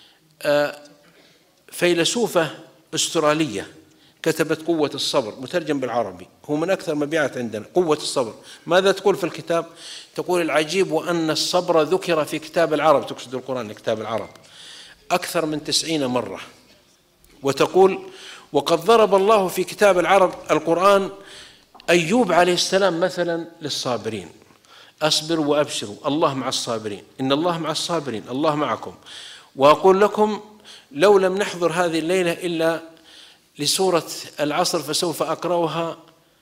فيلسوفة استرالية كتبت قوة الصبر، مترجم بالعربي، هو من أكثر مبيعات عندنا. قوة الصبر ماذا تقول في الكتاب؟ تقول العجيب وأن الصبر ذكر في كتاب العرب، تقصد القرآن كتاب العرب، أكثر من تسعين مرة. وتقول وقد ضرب الله في كتاب العرب القرآن أيوب عليه السلام مثلا للصابرين، أصبروا وأبشروا، الله مع الصابرين، إن الله مع الصابرين، الله معكم. وأقول لكم لو لم نحضر هذه الليلة إلا لسورة العصر فسوف أقرأها،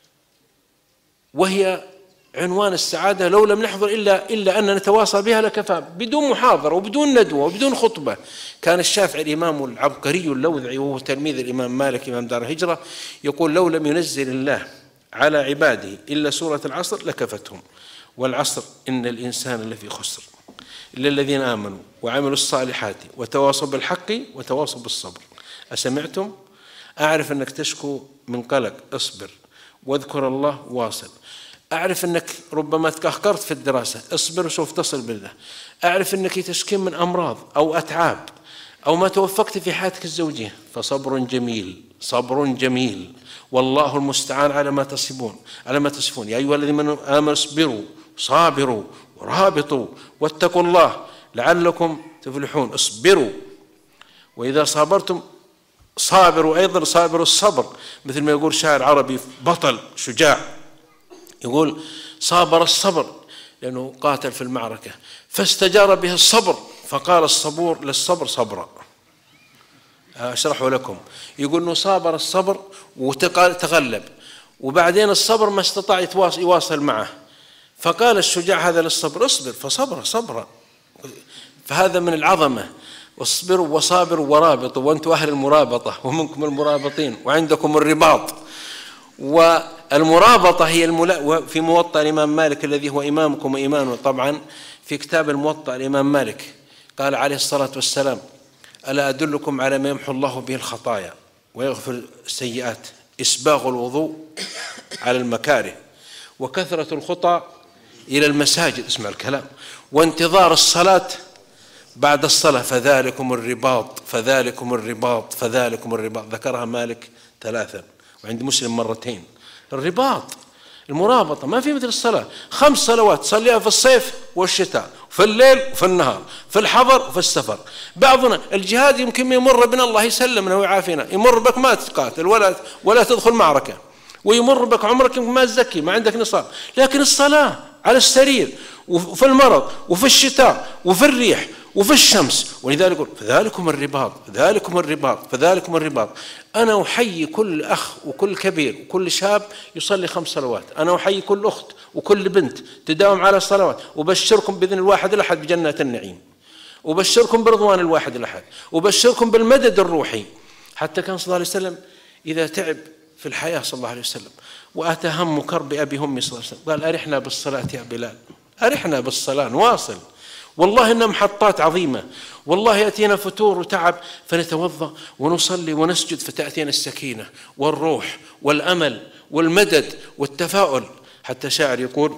وهي عنوان السعادة، لو لم نحضر إلا إلا أن نتواصى بها لكفى، بدون محاضرة وبدون ندوة وبدون خطبة. كان الشافعي الإمام العبقري اللوذعي وهو تلميذ الإمام مالك إمام دار الهجرة يقول لو لم ينزل الله على عباده إلا سورة العصر لكفتهم، والعصر إن الإنسان لفي خسر إلا الذين آمنوا وعملوا الصالحات وتواصوا بالحق وتواصوا بالصبر. أسمعتم؟ أعرف أنك تشكو من قلق، اصبر واذكر الله واصل. أعرف أنك ربما تكهكرت في الدراسة، اصبر وسوف تصل بالله. أعرف أنك تشكين من أمراض أو أتعاب أو ما توفقت في حياتك الزوجية، فصبر جميل، صبر جميل، والله المستعان على ما تصفون على ما تصفون. يا أيها الذين آمنوا اصبروا صابروا ورابطوا واتقوا الله لعلكم تفلحون. اصبروا، وإذا صابرتم صابروا أيضا، صابروا الصبر، مثل ما يقول شاعر عربي بطل شجاع، يقول صابر الصبر لأنه قاتل في المعركة فاستجار به الصبر فقال الصبور للصبر صبرا. أشرحه لكم، يقول أنه صابر الصبر وتغلب، وبعدين الصبر ما استطاع يواصل معه، فقال الشجاع هذا للصبر اصبر فصبر صبرا. فهذا من العظمة. واصبروا وصابروا ورابطوا، وأنتم أهل المرابطة ومنكم المرابطين وعندكم الرباط. والمرابطة هي الملا... في موطأ الإمام مالك الذي هو إمامكم وإيمانه طبعا، في كتاب الموطأ الإمام مالك قال عليه الصلاة والسلام ألا أدلكم على ما يمحو الله به الخطايا ويغفر السيئات؟ إسباغ الوضوء على المكاره، وكثرة الخطى إلى المساجد، اسمع الكلام، وانتظار الصلاة بعد الصلاة، فذلكم الرباط فذلكم الرباط فذلكم الرباط. ذكرها مالك ثلاثا وعند مسلم مرتين. الرباط، المرابطة، ما في مثل الصلاة. خمس صلوات تصليها في الصيف والشتاء، في الليل وفي النهار، في الحضر وفي السفر. بعضنا الجهاد يمكن يمر بنا الله يسلمنا ويعافينا، يمر بك ما تقاتل ولا ولا تدخل معركة، ويمر بك عمرك يمكن ما تزكي، ما عندك نصاب، لكن الصلاة على السرير وفي المرض وفي الشتاء وفي الريح وفي الشمس. ولذلك يقول فذلكم الرباط فذلكم الرباط فذلكم الرباط. أنا أحيي كل أخ وكل كبير وكل شاب يصلي خمس صلوات، أنا أحيي كل أخت وكل بنت تداوم على الصلوات، وبشركم بإذن الواحد الأحد بجنة النعيم، وبشركم برضوان الواحد الأحد، وبشركم بالمدد الروحي. حتى كان صلى الله عليه وسلم إذا تعب في الحياة صلى الله عليه وسلم وأتى هم كرب أبي همي صلى الله عليه وسلم قال أرحنا بالصلاة يا بلال، أرحنا بالصلاة نواصل، والله إنها محطات عظيمة، والله يأتينا فتور وتعب فنتوضأ ونصلي ونسجد فتأتينا السكينة والروح والأمل والمدد والتفاؤل. حتى شاعر يقول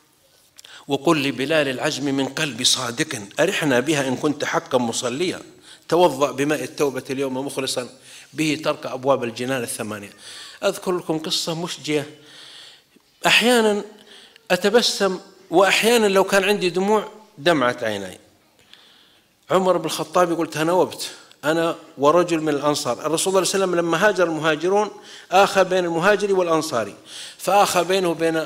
وقل لبلال العزم من قلبي صادق أرحنا بها إن كنت حقا مصليا، توضأ بماء التوبة اليوم مخلصا به ترك أبواب الجنان الثمانية. أذكر لكم قصة مشجية أحيانا أتبسم، وأحيانا لو كان عندي دموع دمعت عيني. عمر بن الخطاب يقول تناوبت أنا ورجل من الأنصار. الرسول صلى الله عليه وسلم لما هاجر المهاجرون آخى بين المهاجري والأنصاري، فآخى بينه وبين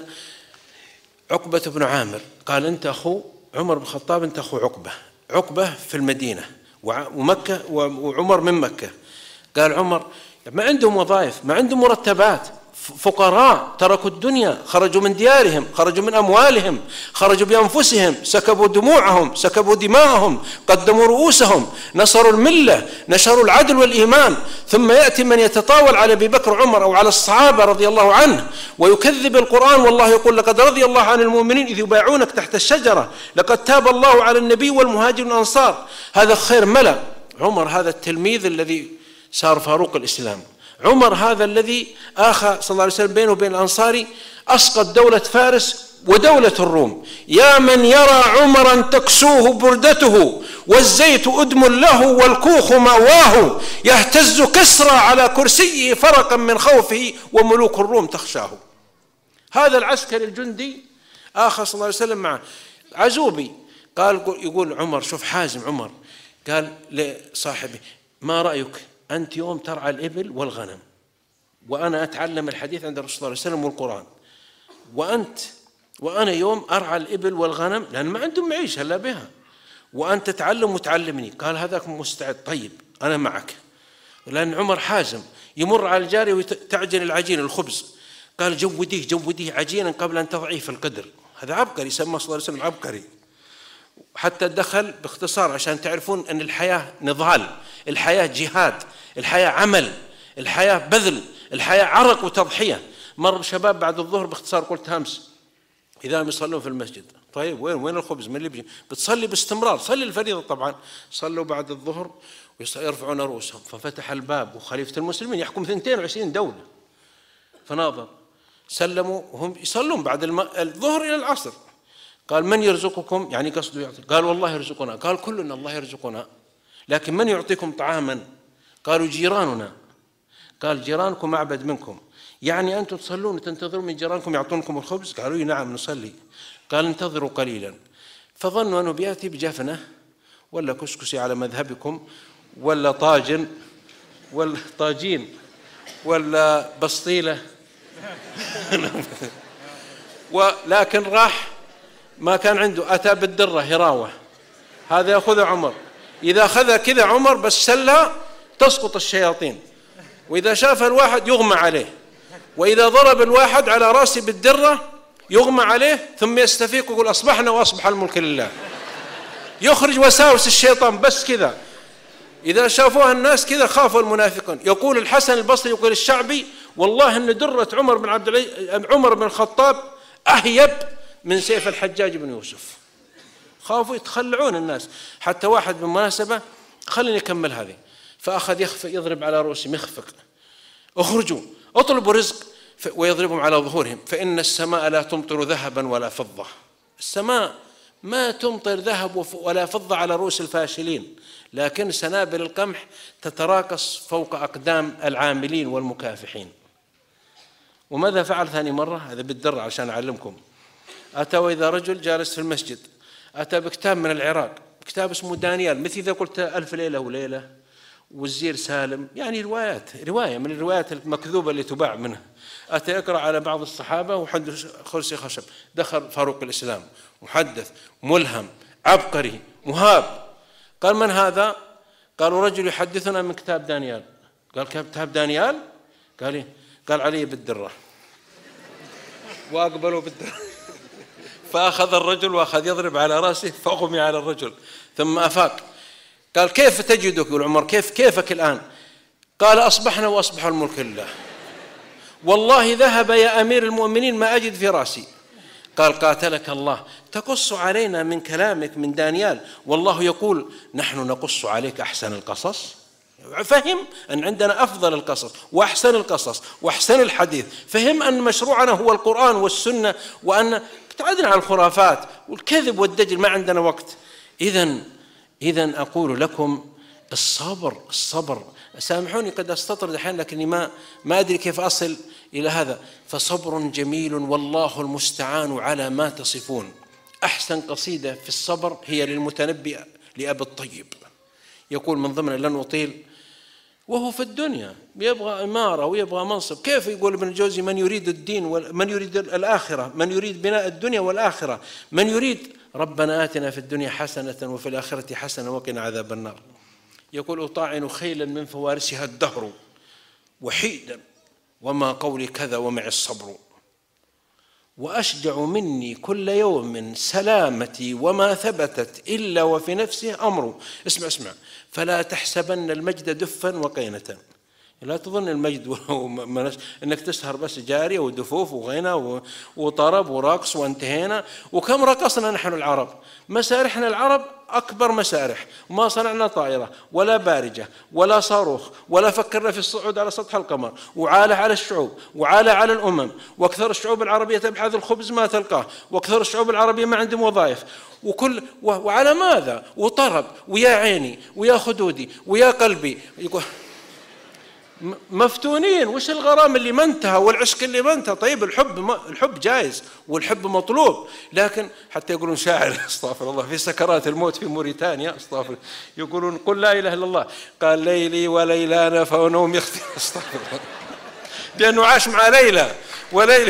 عقبة بن عامر، قال أنت أخو عمر بن الخطاب، أنت أخو عقبة. عقبة في المدينة ومكة وعمر من مكة. قال عمر ما عندهم وظائف، ما عندهم مرتبات، فقراء تركوا الدنيا، خرجوا من ديارهم، خرجوا من أموالهم، خرجوا بأنفسهم، سكبوا دموعهم، سكبوا دماءهم، قدموا رؤوسهم، نصروا الملة، نشروا العدل والإيمان. ثم يأتي من يتطاول على أبي بكر وعمر أو على الصحابة رضي الله عنه ويكذب القرآن، والله يقول لقد رضي الله عن المؤمنين إذ يبايعونك تحت الشجرة لقد تاب الله على النبي والمهاجرين والأنصار. هذا خير ملأ. عمر هذا التلميذ الذي صار فاروق الإسلام. عمر هذا الذي آخى صلى الله عليه وسلم بينه وبين الأنصاري، أسقط دولة فارس ودولة الروم. يا من يرى عمرا تكسوه بردته والزيت أدم له والكوخ مأواه، يهتز كسرى على كرسيه فرقا من خوفه وملوك الروم تخشاه. هذا العسكري الجندي آخى صلى الله عليه وسلم معه عزوبي. قال يقول عمر شوف حازم عمر، قال لصاحبه ما رأيك أنت يوم ترعى الإبل والغنم وأنا أتعلم الحديث عند الرسول صلى الله عليه وسلم والقرآن، وأنت وأنا يوم أرعى الإبل والغنم لأن ما عندهم معيشة إلا بها، وأنت تتعلم وتعلمني. قال هذاك مستعد، طيب أنا معك. لأن عمر حازم يمر على الجارية وتعجن العجين الخبز، قال جوديه جوديه عجينا قبل أن تضعيه في القدر. هذا عبقري، سمى صلى الله عليه وسلم عبقري. حتى دخل باختصار عشان تعرفون أن الحياة نضال، الحياة جهاد، الحياة عمل، الحياة بذل، الحياة عرق وتضحية. مر شباب بعد الظهر باختصار قلت همس إذا بيصلون في المسجد، طيب وين وين الخبز؟ من اللي بيجي؟ بتصلي باستمرار، صلي الفريضة طبعا. صلوا بعد الظهر ويرفعون رؤوسهم، ففتح الباب وخليفة المسلمين يحكم اثنتين وعشرين دولة، فناظر سلموا وهم يصلون بعد الظهر إلى العصر. قال من يرزقكم؟ يعني قصده يعطي. قال والله يرزقنا. قال كلنا الله يرزقنا، لكن من يعطيكم طعاما؟ قالوا جيراننا. قال جيرانكم أعبد منكم، يعني أنتم تصلون وتنتظرون من جيرانكم يعطونكم الخبز؟ قالوا نعم نصلي. قال انتظروا قليلا، فظنوا أنه بيأتي بجفنة ولا كسكسي على مذهبكم ولا طاجن ولا طاجين ولا بسطيلة ولكن راح ما كان عنده، أتى بالدرة هراوة، هذا يأخذ عمر. إذا أخذ كذا عمر بس سلها تسقط الشياطين، وإذا شاف الواحد يغمى عليه، وإذا ضرب الواحد على رأسه بالدرة يغمى عليه ثم يستفيق ويقول أصبحنا وأصبح الملك لله. يخرج وساوس الشيطان بس كذا. إذا شافوها الناس كذا خافوا المنافقون. يقول الحسن البصري يقول الشعبي والله أن درة عمر بن عبد العزيز عمر بن الخطاب أهيب من سيف الحجاج بن يوسف. خافوا يتخلعون الناس. حتى واحد بالمناسبة خليني أكمل هذه، فأخذ يخفق يضرب على رؤوسهم يخفق، اخرجوا اطلبوا رزق، ويضربهم على ظهورهم، فإن السماء لا تمطر ذهبا ولا فضة. السماء ما تمطر ذهب ولا فضة على رؤوس الفاشلين، لكن سنابل القمح تتراقص فوق أقدام العاملين والمكافحين. وماذا فعل ثاني مرة؟ هذا بالدرة عشان أعلمكم. أتى وإذا رجل جالس في المسجد، أتى بكتاب من العراق، كتاب اسمه دانيال، مثل إذا قلت ألف ليلة وليلة والزير سالم، يعني روايات، رواية من الروايات المكذوبة اللي تباع منها. أتى يقرأ على بعض الصحابة وحدث كرسي خشب. دخل فاروق الإسلام محدث ملهم عبقري مهاب. قال من هذا؟ قالوا رجل يحدثنا من كتاب دانيال. قال كتاب دانيال؟ قال إيه؟ قال علي بالدرة. وأقبلوا بالدرة. فأخذ الرجل وأخذ يضرب على رأسه فأغمي على الرجل، ثم أفاق. قال كيف تجدك؟ يقول عمر كيف كيفك الآن؟ قال أصبحنا وأصبح الملك لله، والله ذهب يا أمير المؤمنين ما أجد في رأسي. قال قاتلك الله، تقص علينا من كلامك من دانيال، والله يقول نحن نقص عليك أحسن القصص. فهم أن عندنا أفضل القصص وأحسن القصص وأحسن الحديث، فهم أن مشروعنا هو القرآن والسنة، وأن ابتعدنا عن الخرافات والكذب والدجل، ما عندنا وقت. إذن إذن أقول لكم الصبر الصبر. سامحوني قد أستطرد الحين، لكني ما ما أدري كيف أصل إلى هذا. فصبر جميل والله المستعان على ما تصفون. أحسن قصيدة في الصبر هي للمتنبي لأبي الطيب، يقول من ضمن لن أطيل: وهو في الدنيا يبغى إمارة ويبغى منصب، كيف يقول ابن الجوزي: من يريد الدين ومن يريد الآخرة، من يريد بناء الدنيا والآخرة، من يريد ربنا آتنا في الدنيا حسنة وفي الآخرة حسنة وقنا عذاب النار. يقول: أطاعن خيلا من فوارسها الدهر وحيدا وما قولي كذا ومع الصبر، وأشجع مني كل يوم سلامتي وما ثبتت إلا وفي نفسه أمر. اسمع اسمع: فلا تحسبن المجد دفا وقينة. لا تظن المجد انك تسهر بس جارية ودفوف وغنى وطرب ورقص وانتهينا. وكم رقصنا نحن العرب، مسارحنا العرب أكبر مسارح، وما صنعنا طائرة ولا بارجة ولا صاروخ ولا فكرنا في الصعود على سطح القمر، وعالة على الشعوب وعالة على الأمم. واكثر الشعوب العربية تبحث الخبز ما تلقاه، واكثر الشعوب العربية ما عندهم وظائف، وكل وعلى ماذا؟ وطرب ويا عيني ويا خدودي ويا قلبي. يقول مفتونين، وش الغرام اللي ما انتهى والعشق اللي ما انتهى؟ طيب الحب ما الحب جائز والحب مطلوب، لكن حتى يقولون شاعر استغفر الله في سكرات الموت في موريتانيا استغفر، يقولون: قل لا اله الا الله، قال: ليلي وليلانا فنوم يختي استغفر الله، لانه عاش مع ليلى وليلى.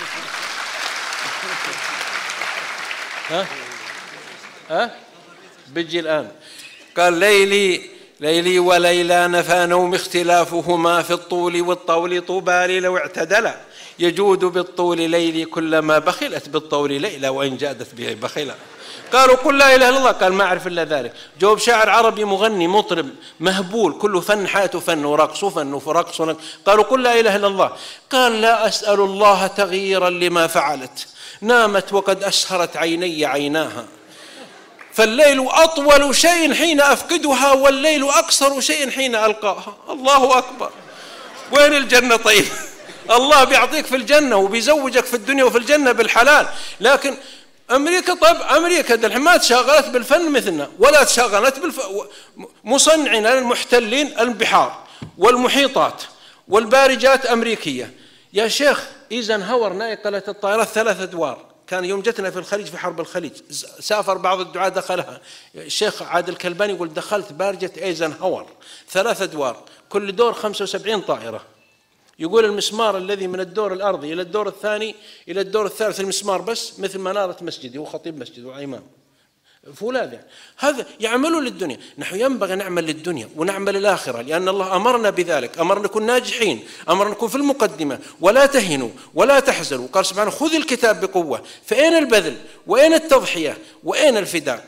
ها ها بيجي الان. قال: ليلي ليلي وليلان فنوم اختلافهما في الطول والطول، طوبى لو اعتدلا يجود بالطول ليلي كلما بخلت بالطول ليلى وإن جادت به بخلا. قالوا: قل لا إله إلا الله، قال: ما أعرف إلا ذلك. جواب شاعر عربي مغني مطرب مهبول كله فن، حياته فن ورقص وفن ورقص. قالوا: قل لا إله إلا الله، قال: لا أسأل الله تغييرا لما فعلت، نامت وقد أسهرت عيني عيناها، فالليل أطول شيء حين أفقدها والليل أقصر شيء حين ألقاها. الله أكبر. وين الجنة طيب؟ الله بيعطيك في الجنة وبيزوجك في الدنيا وفي الجنة بالحلال، لكن أمريكا طب أمريكا دحين ما تشاغلت بالفن مثلنا ولا تشاغلت بالف... مصنعين المحتلين البحار والمحيطات والبارجات أمريكية. يا شيخ إيزنهاور ناقلة الطائرات ثلاثة أدوار، كان يوم جتنا في الخليج في حرب الخليج سافر بعض الدعاة دخلها. الشيخ عادل كلباني يقول: دخلت بارجة ايزنهاور ثلاث أدوار كل دور خمسة وسبعين طائرة. يقول المسمار الذي من الدور الأرضي إلى الدور الثاني إلى الدور الثالث، المسمار بس مثل منارة مسجدي وخطيب مسجد وإمام فولاذ. يعني هذا يعملون للدنيا، نحن ينبغي نعمل للدنيا ونعمل للآخرة، لأن الله أمرنا بذلك، أمرنا نكون ناجحين، أمرنا نكون في المقدمة، ولا تهنوا ولا تحزنوا. قال سبحانه: خذ الكتاب بقوة. فأين البذل؟ وأين التضحية؟ وأين الفداء؟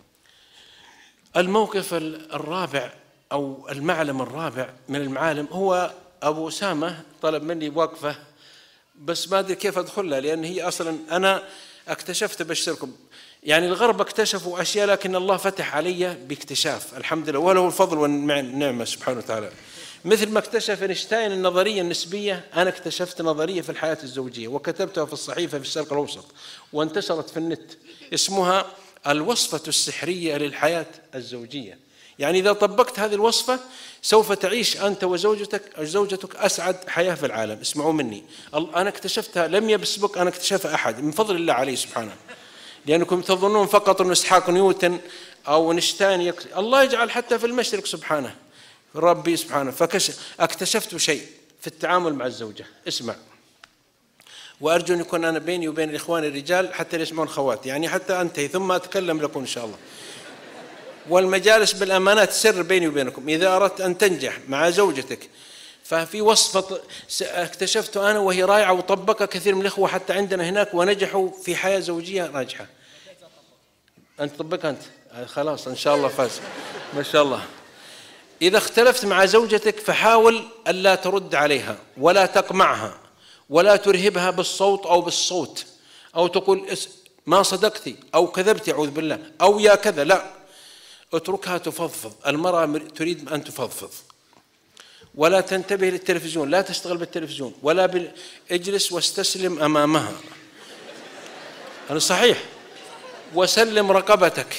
الموقف الرابع أو المعلم الرابع من المعالم هو أبو أسامة طلب مني وقفة، بس ما أدري كيف أدخلها، لأن هي أصلا أنا اكتشفت بشتركم يعني الغرب اكتشفوا أشياء، لكن الله فتح علي باكتشاف الحمد لله، وله الفضل والنعمة سبحانه وتعالى. مثل ما اكتشف اينشتاين النظرية النسبية، أنا اكتشفت نظرية في الحياة الزوجية وكتبتها في الصحيفة في الشرق الأوسط وانتشرت في النت، اسمها الوصفة السحرية للحياة الزوجية. يعني إذا طبقت هذه الوصفة سوف تعيش أنت وزوجتك زوجتك أسعد حياة في العالم. اسمعوا مني، أنا اكتشفتها لم يسبق أن اكتشفها أحد من فضل الله عليه سبحانه، لأنكم تظنون فقط أن إسحاق نيوتن أو اينشتاين يك... الله يجعل حتى في المشرق سبحانه ربي سبحانه. فاكتشفت شيء في التعامل مع الزوجة. اسمع، وأرجو أن يكون أنا بيني وبين الإخوان الرجال حتى يسمعون خواتي، يعني حتى أنتهي ثم أتكلم لكم إن شاء الله. والمجالس بالأمانات سر بيني وبينكم، إذا أردت أن تنجح مع زوجتك ففي وصفة اكتشفت أنا وهي رائعة وطبقها كثير من الإخوة حتى عندنا هناك ونجحوا في حياة زوجية ناجحة. أنت طبقها أنت خلاص إن شاء الله فاز ما شاء الله. إذا اختلفت مع زوجتك فحاول ألا ترد عليها ولا تقمعها ولا ترهبها بالصوت أو بالصوت أو تقول ما صدقتي أو كذبتي أعوذ بالله أو يا كذا، لا، اتركها تفضفض. المرأة تريد أن تفضفض، ولا تنتبه للتلفزيون، لا تشتغل بالتلفزيون ولا بال... اجلس واستسلم أمامها، هذا صحيح، وسلم رقبتك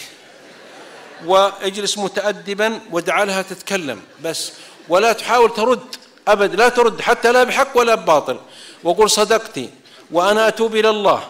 واجلس متأدبا وادع لها تتكلم بس، ولا تحاول ترد أبد، لا ترد حتى لا بحق ولا بباطل، وقل صدقتي وأنا أتوب إلى الله.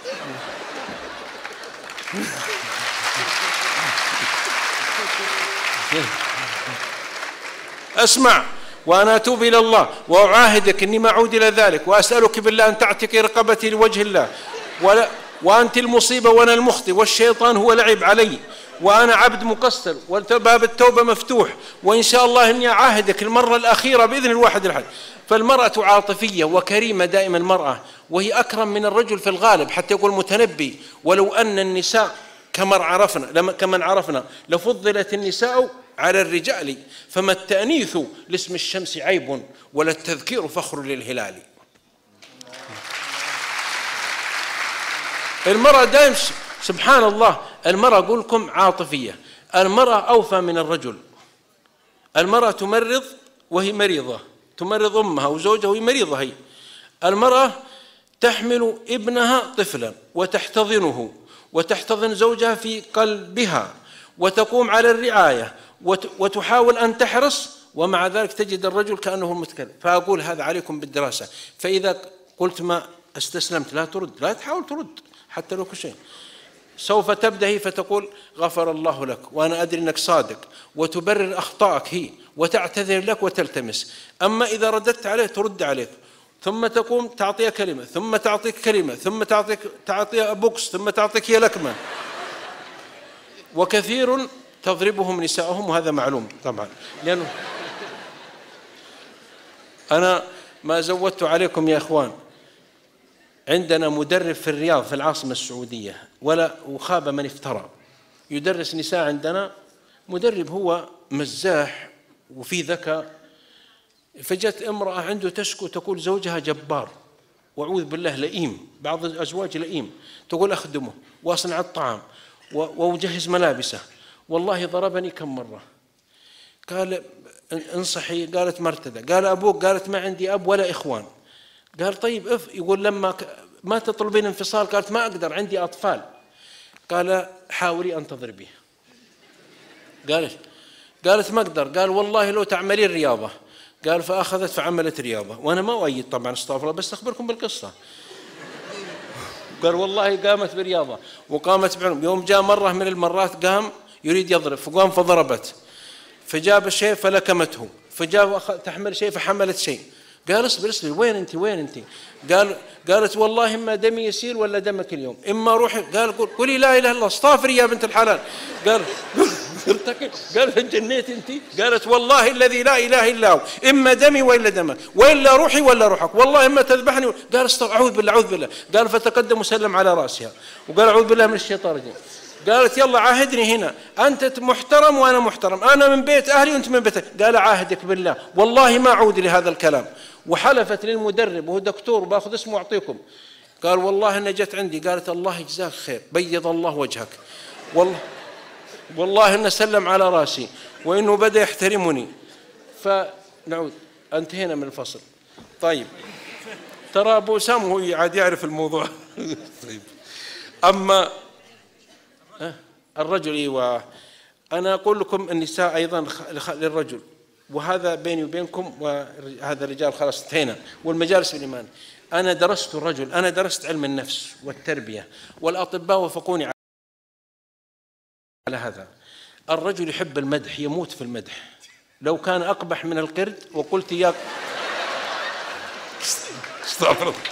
أسمع، وأنا أتوب إلى الله وأعاهدك أني ما أعود إلى ذلك، وأسألك بالله أن تعتقي رقبتي لوجه الله، ولا وأنت المصيبة وأنا المخطئ، والشيطان هو لعب علي، وأنا عبد مقصر، وباب التوبة مفتوح، وإن شاء الله أني أعاهدك المرة الأخيرة بإذن الواحد الأحد. فالمرأة عاطفية وكريمة دائما المرأة، وهي أكرم من الرجل في الغالب، حتى يقول المتنبي: ولو أن النساء كمن عرفنا كمن عرفنا لفضلت النساء على الرجال، فما التأنيث لاسم الشمس عيب ولا التذكير فخر للهلال. المرأة دائما سبحان الله، المرأة أقول لكم عاطفية، المرأة أوفى من الرجل. المرأة تمرض وهي مريضة، تمرض أمها وزوجها وهي مريضة. هي المرأة تحمل ابنها طفلا وتحتضنه وتحتضن زوجها في قلبها وتقوم على الرعاية وتحاول أن تحرص، ومع ذلك تجد الرجل كأنه المتكلم. فأقول هذا عليكم بالدراسة. فإذا قلت ما استسلمت لا ترد، لا تحاول ترد حتى لو كل شيء. سوف تبدأ هي فتقول غفر الله لك وأنا أدري أنك صادق، وتبرر أخطائك هي وتعتذر لك وتلتمس. أما إذا رددت عليه ترد عليك، ثم تقوم تعطيها كلمة، ثم تعطيك كلمة، ثم تعطيك تعطيها بوكس، ثم تعطيك هي لكمة. وكثير تضربهم نساءهم، وهذا معلوم طبعا، لأنه أنا ما زودت عليكم يا إخوان، عندنا مدرب في الرياض في العاصمة السعودية، ولا وخاب من افترى، يدرس نساء عندنا، مدرب هو مزاح وفي ذكاء. فجت امرأة عنده تشكو تقول زوجها جبار، وأعوذ بالله لئيم، بعض الأزواج لئيم، تقول أخدمه وأصنع الطعام وأجهز ملابسه، والله ضربني كم مرة. قال انصحي، قالت مرتدى، قال أبوك، قالت ما عندي أب ولا إخوان. قال طيب اف، يقول لما ما تطلبين انفصال، قالت ما أقدر عندي أطفال. قال حاولي أن تضربيه. قالت قالت ما أقدر. قال والله لو تعملين رياضة. قال فأخذت فعملت رياضة، وأنا ما أؤيد طبعا، استغفر الله، بس أخبركم بالقصة. قال والله قامت برياضة وقامت بعلم. يوم جاء مرة من المرات قام يريد يضرب، فقام فضربت، فجاب الشيء فلكمته، فجاء تحمل شيء فحملت شيء. قال اصبر اصبر، وين انت وين انت؟ قال قالت والله اما دمي يسير ولا دمك اليوم، اما روحي. قال قولي لا اله الا الله، استغفري يا بنت الحلال. قال قال انجنيت انت؟ قالت والله الذي لا اله الا هو، اما دمي والا دمك، والا روحي ولا روحك، والله اما تذبحني. قال استغفر، اعوذ بالله اعوذ بالله. قال فتقدم وسلم على راسها وقال اعوذ بالله من الشيطان الرجيم. قالت يلا عاهدني هنا، أنت محترم وأنا محترم، أنا من بيت أهلي وأنت من بيتك. قال عاهدك بالله والله ما أعود لهذا الكلام. وحلفت للمدرب وهو دكتور وباخذ اسمه وأعطيكم. قال والله أنا جت عندي، قالت الله يجزاك خير، بيض الله وجهك، والله والله إنه سلم على راسي وإنه بدأ يحترمني. فنعود، انتهينا من الفصل. طيب ترى أبو سام هو عاد يعرف الموضوع. طيب أما الرجل، ايوه انا اقول لكم النساء ايضا للرجل، وهذا بيني وبينكم، وهذا الرجال خلاص انتهينا، والمجالس الايمان. انا درست الرجل، انا درست علم النفس والتربيه، والاطباء وافقوني على هذا. الرجل يحب المدح، يموت في المدح، لو كان اقبح من القرد وقلت يا استغفر الله.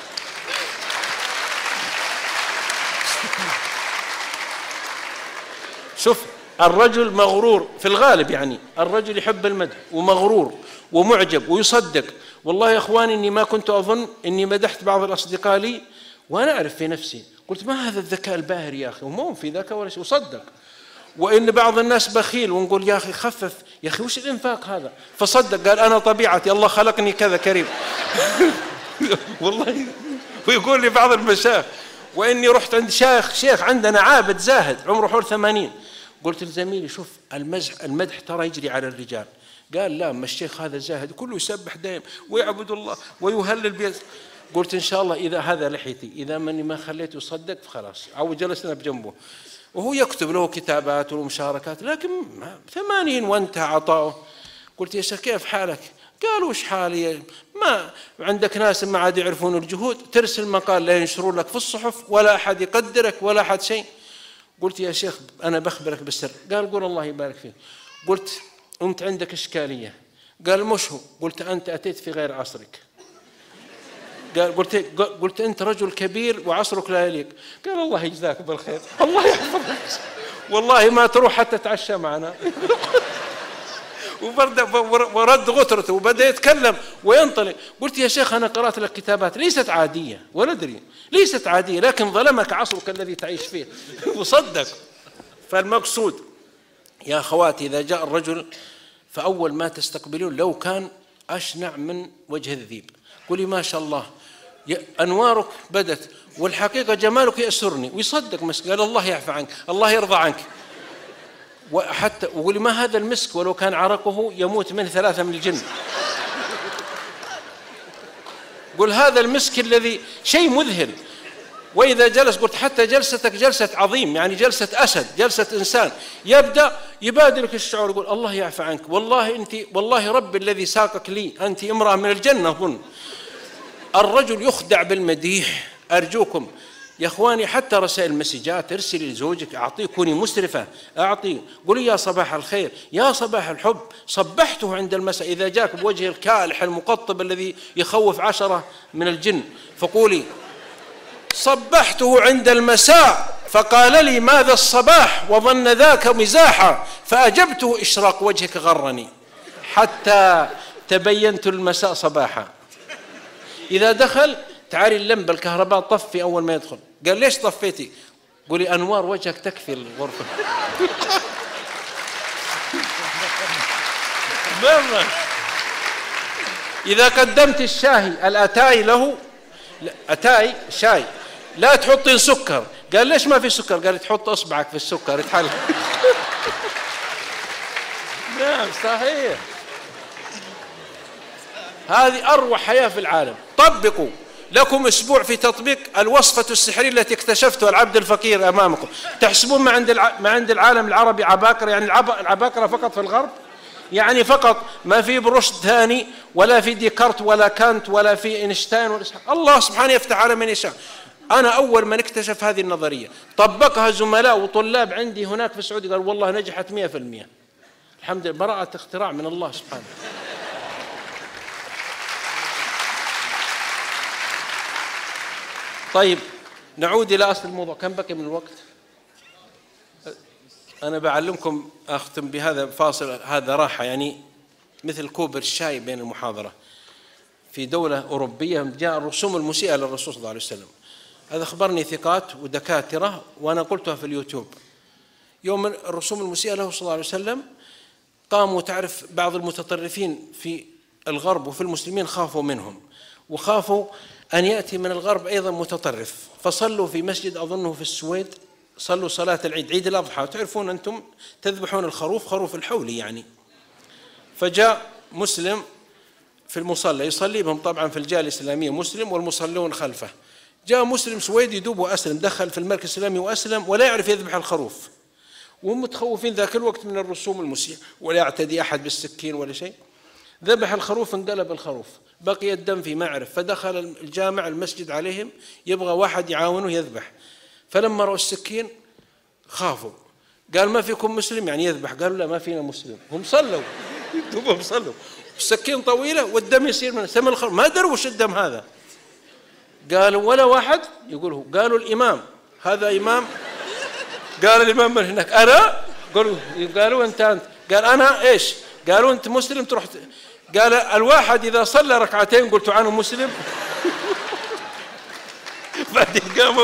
شوف الرجل مغرور في الغالب، يعني الرجل يحب المدح ومغرور ومعجب ويصدق. والله يا اخواني اني ما كنت اظن اني مدحت بعض الاصدقاء لي وانا اعرف في نفسي، قلت ما هذا الذكاء الباهر يا اخي، وما في ذكاء ولا شيء، وصدق. وان بعض الناس بخيل ونقول يا اخي خفف يا اخي وش الانفاق هذا، فصدق قال انا طبيعتي الله خلقني كذا كريم. والله. ويقول لي بعض المشايخ، واني رحت عند شيخ شيخ عندنا عابد زاهد عمره حول ثمانين، قلت لزميلي شوف المزح المدح ترى يجري على الرجال. قال لا، ما الشيخ هذا زاهد كله يسبح دائم ويعبد الله ويهلل بيت. قلت ان شاء الله اذا هذا لحيتي، اذا مني ما خليته يصدق فخلاص، او جلسنا بجنبه وهو يكتب له كتابات ومشاركات، لكن ثمانين وانتهى عطاؤه. قلت يا شيخ كيف حالك؟ قالوا وش حالي؟ ما عندك ناس ما عاد يعرفون الجهود، ترسل مقال لا ينشرون لك في الصحف ولا أحد يقدرك ولا أحد شيء. قلت يا شيخ أنا بخبرك بالسر. قال قول الله يبارك فيك. قلت أنت عندك إشكالية. قال مش هو. قلت أنت أتيت في غير عصرك. قال قلت قلت أنت رجل كبير وعصرك لا يليق. قال الله يجزاك بالخير، الله يحفظك، والله ما تروح حتى تعشى معنا. ورد غترته وبدأ يتكلم وينطلق. قلت يا شيخ أنا قرأت لك كتابات ليست عادية ولا أدري، ليست عادية، لكن ظلمك عصرك الذي تعيش فيه وصدق. فالمقصود يا أخواتي إذا جاء الرجل فأول ما تستقبلون لو كان أشنع من وجه الذيب قولي ما شاء الله أنوارك بدت والحقيقة جمالك يأسرني، ويصدق مسك. قال الله يعفى عنك، الله يرضى عنك. وحتى وقولي ما هذا المسك ولو كان عرقه يموت منه ثلاثة من الجن. قل هذا المسك الذي شيء مذهل. وإذا جلس قلت حتى جلستك جلسة عظيم، يعني جلسة أسد، جلسة إنسان، يبدأ يبادرك الشعور يقول الله يعفى عنك، والله أنت والله رب الذي ساقك لي أنت امرأة من الجنة. ظن الرجل يخدع بالمديح. أرجوكم يا إخواني حتى رسائل المسجات ارسلي لزوجك، أعطيه، كوني مسرفة، أعطيه، قولي يا صباح الخير، يا صباح الحب. صبحته عند المساء إذا جاك بوجه الكالح المقطب الذي يخوف عشرة من الجن، فقولي صبحته عند المساء فقال لي ماذا الصباح وظن ذاك مزاحا فأجبته إشراق وجهك غرني حتى تبينت المساء صباحا. إذا دخل تعالي اللمبة الكهرباء طفي أول ما يدخل. قال ليش طفيتي؟ قولي أنوار وجهك تكفي الغرفة. إذا قدمت الشاي الأتاي له، أتاي شاي لا تحطين سكر. قال ليش ما في سكر؟ قال تحط أصبعك في السكر يتحل. نعم صحيح، هذه أروع حياة في العالم. طبقوا، لكم أسبوع في تطبيق الوصفة السحرية التي اكتشفتها العبد الفقير أمامكم. تحسبون ما عند ما عند العالم العربي عباقرة، يعني العباقرة فقط في الغرب، يعني فقط ما في برشد ثاني ولا في ديكارت ولا كانت ولا في إينشتاين ولا الله سبحانه يفتح على من يشاء. أنا أول من اكتشف هذه النظرية طبقها زملاء وطلاب عندي هناك في السعودية، قال والله نجحت مئة في المئة. الحمد لله، براءة اختراع من الله سبحانه. طيب نعود إلى أصل الموضوع. كم بقي من الوقت؟ أنا بعلمكم أختم بهذا فاصل، هذا راحة يعني مثل كوب الشاي بين المحاضرة. في دولة أوروبية جاء الرسوم المسيئة للرسول صلى الله عليه وسلم، هذا أخبرني ثقات ودكاترة وأنا قلتها في اليوتيوب. يوم الرسوم المسيئة له صلى الله عليه وسلم قاموا، تعرف بعض المتطرفين في الغرب وفي المسلمين خافوا منهم وخافوا أن يأتي من الغرب أيضا متطرف، فصلوا في مسجد أظنه في السويد، صلوا صلاة العيد، عيد الأضحى، تعرفون أنتم تذبحون الخروف، خروف الحولي يعني. فجاء مسلم في المصلى يصلي بهم، طبعا في الجالية الإسلامية مسلم والمصلون خلفه. جاء مسلم سويدي دوب وأسلم، دخل في المركز الإسلامي وأسلم ولا يعرف يذبح الخروف، وهم متخوفين ذاك الوقت من الرسوم المسيئة ولا يعتدي أحد بالسكين ولا شيء. ذبح الخروف، انقلب الخروف، بقي الدم فيه ما عرف، فدخل الجامع المسجد عليهم يبغى واحد يعاونه يذبح. فلما رأوا السكين خافوا، قال ما فيكم مسلم يعني يذبح؟ قالوا لا ما فينا مسلم. هم صلوا دوبهم صلوا، السكين طويلة والدم يصير من سم الخروف، ما دروا وش الدم هذا. قالوا ولا واحد يقول هو. قالوا الإمام، هذا إمام. قال الإمام من هناك أنا؟ قالوا قالوا أنت أنت قال أنا إيش؟ قالوا أنت مسلم تروح. قال الواحد إذا صلى ركعتين قلت عنه مسلم. بعدين قاموا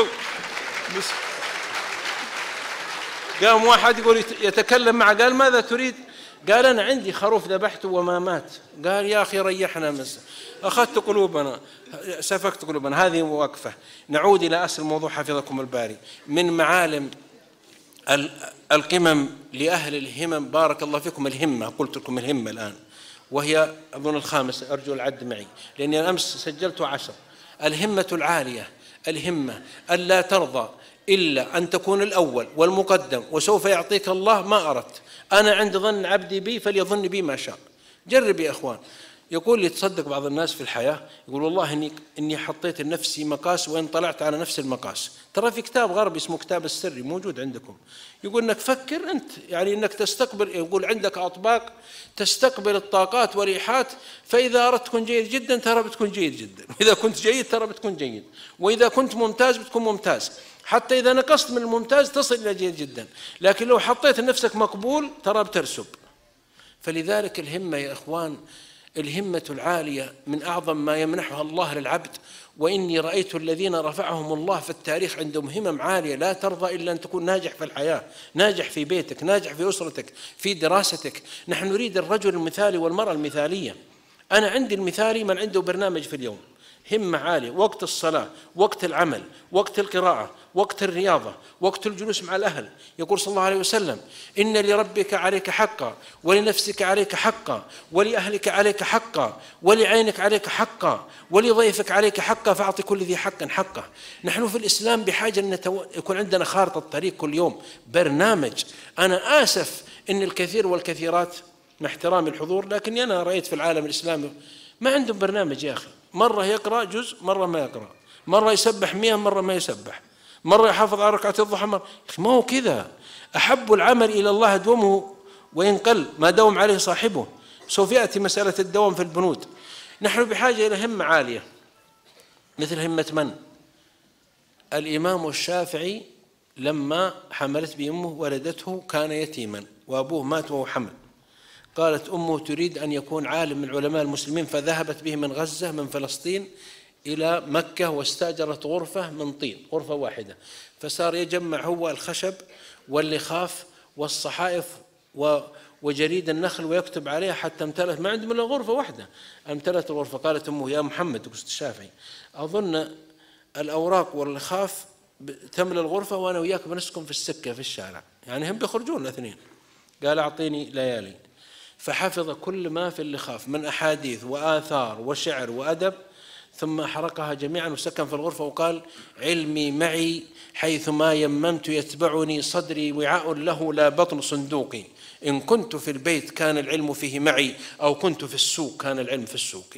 قام واحد يقول يتكلم معه، قال ماذا تريد؟ قال أنا عندي خروف ذبحته وما مات. قال يا أخي ريحنا مس، أخذت قلوبنا، سفكت قلوبنا. هذه وقفة. نعود إلى أصل الموضوع حفظكم الباري. من معالم القمم لأهل الهمم بارك الله فيكم الهمة، قلت لكم الهمة الآن وهي أظن الخامسة، أرجو العد معي لأني أنا أمس سجلت عشر. الهمة العالية، الهمة ألا ترضى إلا أن تكون الأول والمقدم وسوف يعطيك الله ما أردت. أنا عند ظن عبدي بي فليظن بي ما شاء. جرب يا أخوان، يقول لي تصدق بعض الناس في الحياة يقول والله إني إني حطيت لنفسي مقاس وإن طلعت على نفس المقاس. ترى في كتاب غربي اسمه كتاب السري موجود عندكم، يقول إنك فكر أنت، يعني إنك تستقبل، يقول عندك أطباق تستقبل الطاقات والإيحاءات، فإذا أردت تكون جيد جدا ترى بتكون جيد جدا، وإذا كنت جيد ترى بتكون جيد، وإذا كنت ممتاز بتكون ممتاز، حتى إذا نقصت من الممتاز تصل إلى جيد جدا، لكن لو حطيت لنفسك مقبول ترى بترسب. فلذلك الهمة يا إخوان، الهمة العالية من أعظم ما يمنحها الله للعبد. وإني رأيت الذين رفعهم الله في التاريخ عندهم همم عالية، لا ترضى إلا أن تكون ناجح في الحياة، ناجح في بيتك، ناجح في أسرتك، في دراستك. نحن نريد الرجل المثالي والمرأة المثالية. أنا عندي المثالي من عنده برنامج في اليوم، همة عالية، وقت الصلاة، وقت العمل، وقت القراءة، وقت الرياضة، وقت الجلوس مع الأهل. يقول صلى الله عليه وسلم: إن لربك عليك حقا، ولنفسك عليك حقا، ولأهلك عليك حقا، ولعينك عليك حقا، ولضيفك عليك حقا، فأعطي كل ذي حق حقه. نحن في الإسلام بحاجة أن يكون عندنا خارطة الطريق كل يوم، برنامج. أنا آسف إن الكثير والكثيرات مع احترام الحضور، لكني أنا رأيت في العالم الإسلامي ما عندهم برنامج يا أخي. مرة يقرأ جزء، مرة ما يقرأ، مرة يسبح مئة، مرة ما يسبح، مرة يحافظ على ركعة الضحى، مرة ما هو كذا. أحب العمل إلى الله دومه وإن قل، ما دوم عليه صاحبه. سوف يأتي مسألة الدوام في البنود. نحن بحاجة إلى همة عالية، مثل همة من؟ الإمام الشافعي لما حملت بأمه ولدته كان يتيما وأبوه مات وهو حمل. قالت أمه تريد أن يكون عالم من علماء المسلمين، فذهبت به من غزة من فلسطين إلى مكة، واستأجرت غرفة من طين، غرفة واحدة، فصار يجمع هو الخشب واللخاف والصحائف وجريد النخل ويكتب عليها حتى امتلت، ما عندهم إلا غرفة واحدة، امتلت الغرفة. قالت أمه: يا محمد، قلت الشافعي، أظن الأوراق واللخاف تملى الغرفة وأنا وياك بنسكن في السكة في الشارع، يعني هم بيخرجون الاثنين. قال: أعطيني ليالي. فحفظ كل ما في اللخاف من أحاديث وآثار وشعر وأدب، ثم حرقها جميعا وسكن في الغرفة وقال: علمي معي حيث ما يممت، يتبعني صدري وعاء له لا بطن صندوقي، إن كنت في البيت كان العلم فيه معي، أو كنت في السوق كان العلم في السوق.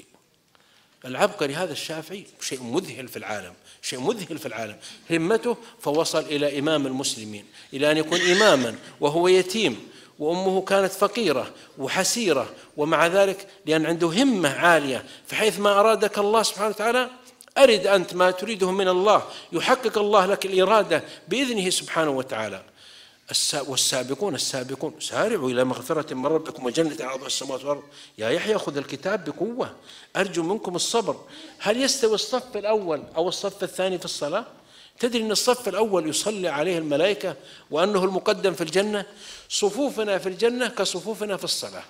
العبقري هذا الشافعي شيء مذهل في العالم، شيء مذهل في العالم. همته فوصل إلى إمام المسلمين، إلى أن يكون إماما وهو يتيم، وأمه كانت فقيرة وحسيرة، ومع ذلك لأن عنده همة عالية، فحيث ما أرادك الله سبحانه وتعالى أرد أنت ما تريده من الله، يحقق الله لك الإرادة بإذنه سبحانه وتعالى. والسابقون السابقون سارعوا إلى مغفرة من ربكم وجنة عرضها السماوات والأرض. يا يحيى خذ الكتاب بقوة، أرجو منكم الصبر. هل يستوي الصف الأول أو الصف الثاني في الصلاة؟ تدري أن الصف الأول يصلي عليه الملائكة وأنه المقدم في الجنة؟ صفوفنا في الجنة كصفوفنا في الصلاة.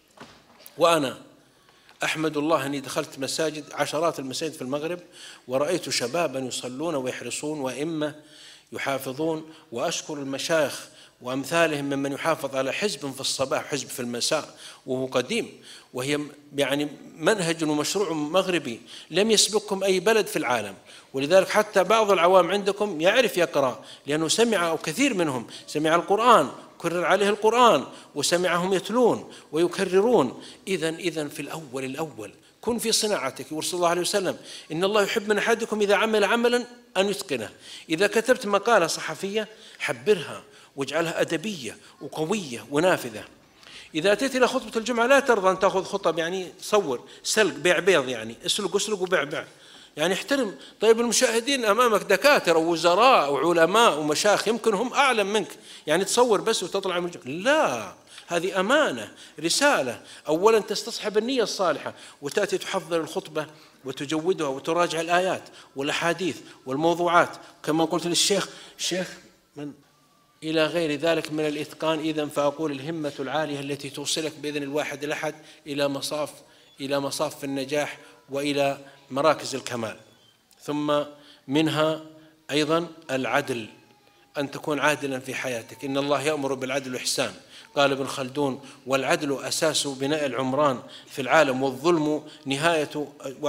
وأنا أحمد الله أني دخلت مساجد، عشرات المساجد في المغرب، ورأيت شبابا يصلون ويحرصون وإمة يحافظون، وأشكر المشايخ وأمثالهم ممن يحافظ على حزب في الصباح وحزب في المساء وهو قديم، وهي يعني منهج ومشروع مغربي لم يسبقكم أي بلد في العالم. ولذلك حتى بعض العوام عندكم يعرف يقرأ، لأنه سمع، أو كثير منهم سمع القرآن، كرر عليه القرآن، وسمعهم يتلون ويكررون. إذن إذن في الأول الأول كن في صناعتك. يقول صلى الله عليه وسلم: إن الله يحب من أحدكم إذا عمل عملا أن يتقنه. إذا كتبت مقالة صحفية حبرها واجعلها أدبية وقوية ونافذة. إذا أتيت إلى خطبة الجمعة لا ترضى أن تأخذ خطب يعني صور سلق بيع بيض، يعني اسلق اسلق وبيع بيع، يعني احترم. طيب المشاهدين أمامك دكاترة ووزراء وعلماء ومشايخ يمكن هم أعلم منك، يعني تصور بس وتطلع من الجمعة. لا، هذه أمانة، رسالة. أولا تستصحب النية الصالحة، وتأتي تحضر الخطبة وتجودها وتراجع الآيات والأحاديث والموضوعات كما قلت للشيخ الشيخ من إلى غير ذلك من الإتقان. إذن فأقول الهمة العالية التي توصلك بإذن الواحد الأحد إلى مصاف إلى مصاف النجاح وإلى مراكز الكمال. ثم منها أيضا العدل، أن تكون عادلا في حياتك. إن الله يأمر بالعدل والإحسان. قال ابن خلدون: والعدل أساس بناء العمران في العالم، والظلم نهاية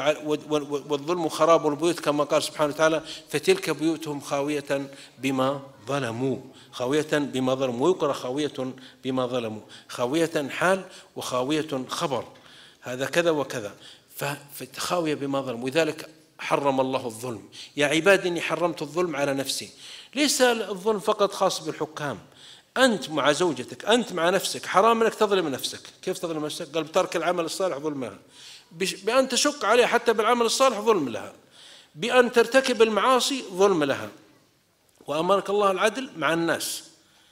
والظلم خراب البيوت، كما قال سبحانه وتعالى: فتلك بيوتهم خاوية بما ظلموا، خاوية بما ظلموا، ويقرأ خاوية بما ظلموا، خاوية حال وخاوية خبر. هذا كذا وكذا، فخاوية بما ظلم. ولذلك حرم الله الظلم. يا عبادي إني حرمت الظلم على نفسي. ليس الظلم فقط خاص بالحكام، أنت مع زوجتك، أنت مع نفسك، حرام أنك تظلم نفسك. كيف تظلم نفسك؟ قال بترك العمل الصالح ظلمها، بأن تشق عليها حتى بالعمل الصالح ظلم لها، بأن ترتكب المعاصي ظلم لها. وأمرك الله العدل مع الناس،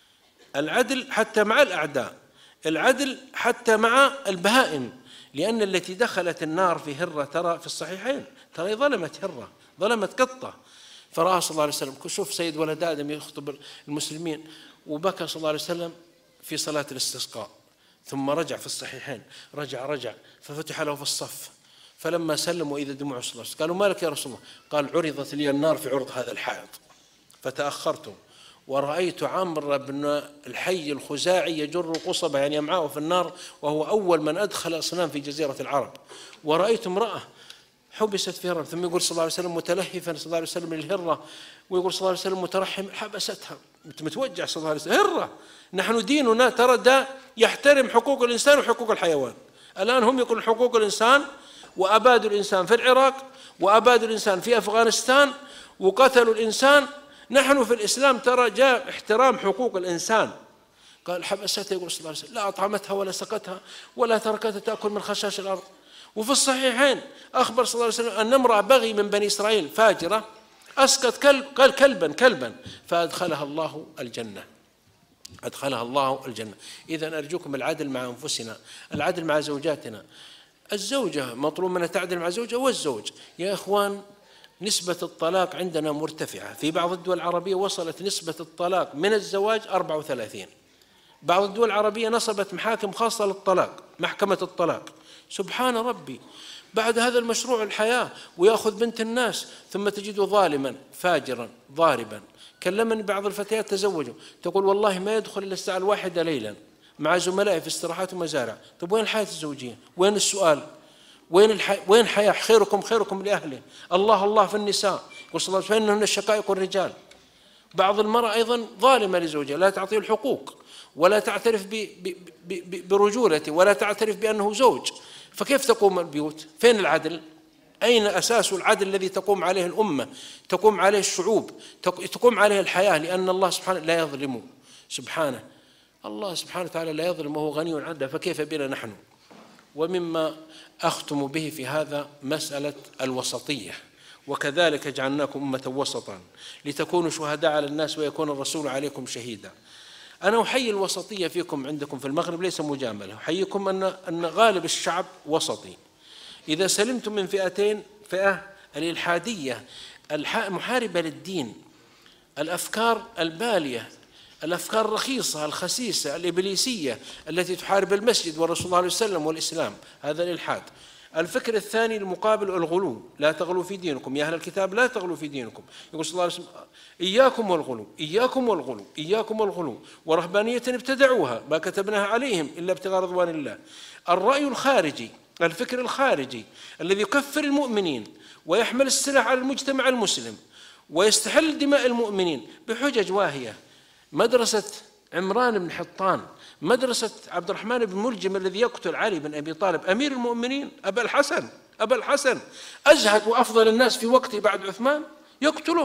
العدل حتى مع الأعداء، العدل حتى مع البهائم، لأن التي دخلت النار في هرة ترى في الصحيحين ترى ظلمت هرة، ظلمت قطة. فرأى صلى الله عليه وسلم، شوف سيد ولد آدم يخطب المسلمين، وبكى صلى الله عليه وسلم في صلاة الاستسقاء، ثم رجع في الصحيحين، رجع رجع ففتح له في الصف، فلما سلم وإذا دموع صلى الله عليه وسلم، قالوا مالك يا رسول الله؟ قال عرضت لي النار في عرض هذا الحائط فتأخرت، ورأيت عمرو بن الحي الخزاعي يجر قصبة يعني أمعاءه في النار، وهو أول من أدخل أصنام في جزيرة العرب، ورأيت امرأة حبست في هرة، ثم يقول صلى الله عليه وسلم متلهفا صلى الله عليه وسلم للهرة، ويقول صلى الله عليه وسلم مترحم، حبستها متوجع صلى الله عليه وسلم. هرة، نحن ديننا ترى ده يحترم حقوق الإنسان وحقوق الحيوان. الآن هم يقولون حقوق الإنسان، وأبادوا الإنسان في العراق، وأبادوا الإنسان في أفغانستان، وقتلوا الإنسان. نحن في الإسلام ترى جاء احترام حقوق الإنسان. قال حبستها، يقول صلى الله عليه وسلم لا أطعمتها ولا سقتها ولا تركتها تأكل من خشاش الأرض. وفي الصحيحين أخبر صلى الله عليه وسلم أن امرأة بغي من بني إسرائيل فاجرة أسقط كلب، قال كلبا كلبا، فأدخلها الله الجنة، أدخلها الله الجنة. إذن أرجوكم العدل مع أنفسنا، العدل مع زوجاتنا. الزوجة مطلوب منها تعدل مع زوجها، والزوج. يا إخوان نسبة الطلاق عندنا مرتفعة، في بعض الدول العربية وصلت نسبة الطلاق من الزواج أربعة وثلاثين. بعض الدول العربية نصبت محاكم خاصة للطلاق، محكمة الطلاق. سبحان ربي، بعد هذا المشروع الحياة ويأخذ بنت الناس، ثم تجده ظالما فاجرا ضاربا. كلمني بعض الفتيات تزوجوا تقول والله ما يدخل إلا الساعة الواحدة ليلا مع زملائي في استراحات ومزارع. طيب وين الحياة الزوجية؟ وين السؤال؟ وين الحي... وين حياة؟ خيركم خيركم لأهله. الله الله في النساء، يقول صلى الله عليه وسلم فإنهن الشقائق الرجال. بعض المرأة أيضا ظالمة لزوجها، لا تعطيه الحقوق ولا تعترف ب... ب... ب... برجولته ولا تعترف بأنه زوج. فكيف تقوم البيوت؟ فين العدل؟ أين أساس العدل الذي تقوم عليه الأمة، تقوم عليه الشعوب، تقوم عليه الحياة؟ لأن الله سبحانه لا يظلم، سبحانه الله سبحانه وتعالى لا يظلم وهو غني عنه، فكيف بنا نحن؟ ومما أختم به في هذا مسألة الوسطية، وكذلك جعلناكم أمة وسطا لتكونوا شهداء على الناس ويكون الرسول عليكم شهيدا. أنا أحيي الوسطية فيكم عندكم في المغرب، ليس مجاملة، أحييكم أن أن غالب الشعب وسطي. إذا سلمتم من فئتين، فئة الإلحادية المحاربة للدين، الأفكار البالية، الأفكار الرخيصة الخسيسة الإبليسية التي تحارب المسجد والرسول صلى الله عليه وسلم والإسلام، هذا الإلحاد. الفكر الثاني المقابل الغلو، لا تغلوا في دينكم يا أهل الكتاب، لا تغلوا في دينكم. يقول صلى الله عليه وسلم إياكم والغلو، إياكم والغلو، إياكم والغلو، ورهبانية ابتدعوها ما كتبناها عليهم إلا ابتغاء رضوان الله. الرأي الخارجي، الفكر الخارجي الذي يكفر المؤمنين ويحمل السلاح على المجتمع المسلم ويستحل دماء المؤمنين بحجج واهية. مدرسة عمران بن حطان، مدرسة عبد الرحمن بن ملجم الذي يقتل علي بن أبي طالب أمير المؤمنين، أبا الحسن، أبا الحسن أزهد وأفضل الناس في وقته بعد عثمان، يقتله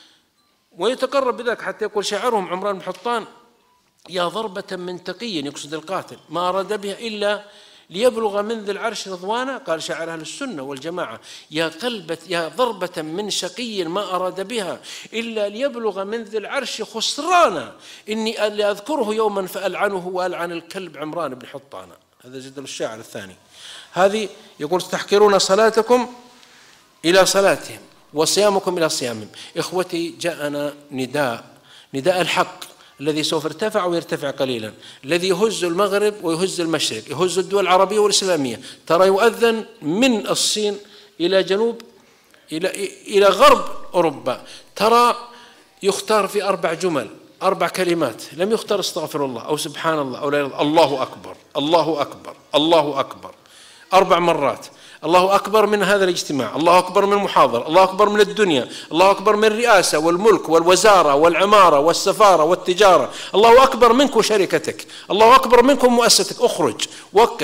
ويتقرب بذلك حتى يقول شاعرهم عمران بن حطان يا ضربة من تقي، يقصد القاتل، ما أراد بها إلا ليبلغ من ذي العرش رضوانا. قال شاعر أهل السنة والجماعة يا قلبة يا ضربة من شقي ما أراد بها إلا ليبلغ من ذي العرش خسرانا، إني لأذكره يوما فألعنه وألعن الكلب عمران بن حطان. هذا جدل الشاعر الثاني. هذه يقول تحقرون صلاتكم إلى صلاتهم وصيامكم إلى صيامهم. إخوتي جاءنا نداء، نداء الحق الذي سوف يرتفع ويرتفع قليلا، الذي يهز المغرب ويهز المشرق، يهز الدول العربية والإسلامية. ترى يؤذن من الصين إلى جنوب إلى إلى غرب أوروبا، ترى يختار في أربع جمل، أربع كلمات، لم يختار استغفر الله أو سبحان الله أو لا إله، الله أكبر، الله أكبر، الله أكبر، أربع مرات. الله أكبر من هذا الاجتماع، الله أكبر من المحاضرة، الله أكبر من الدنيا، الله أكبر من الرئاسة والملك والوزارة والعمارة والسفارة والتجارة، الله أكبر منك وشركتك، الله أكبر منكم مؤسستك. أخرج، وقف،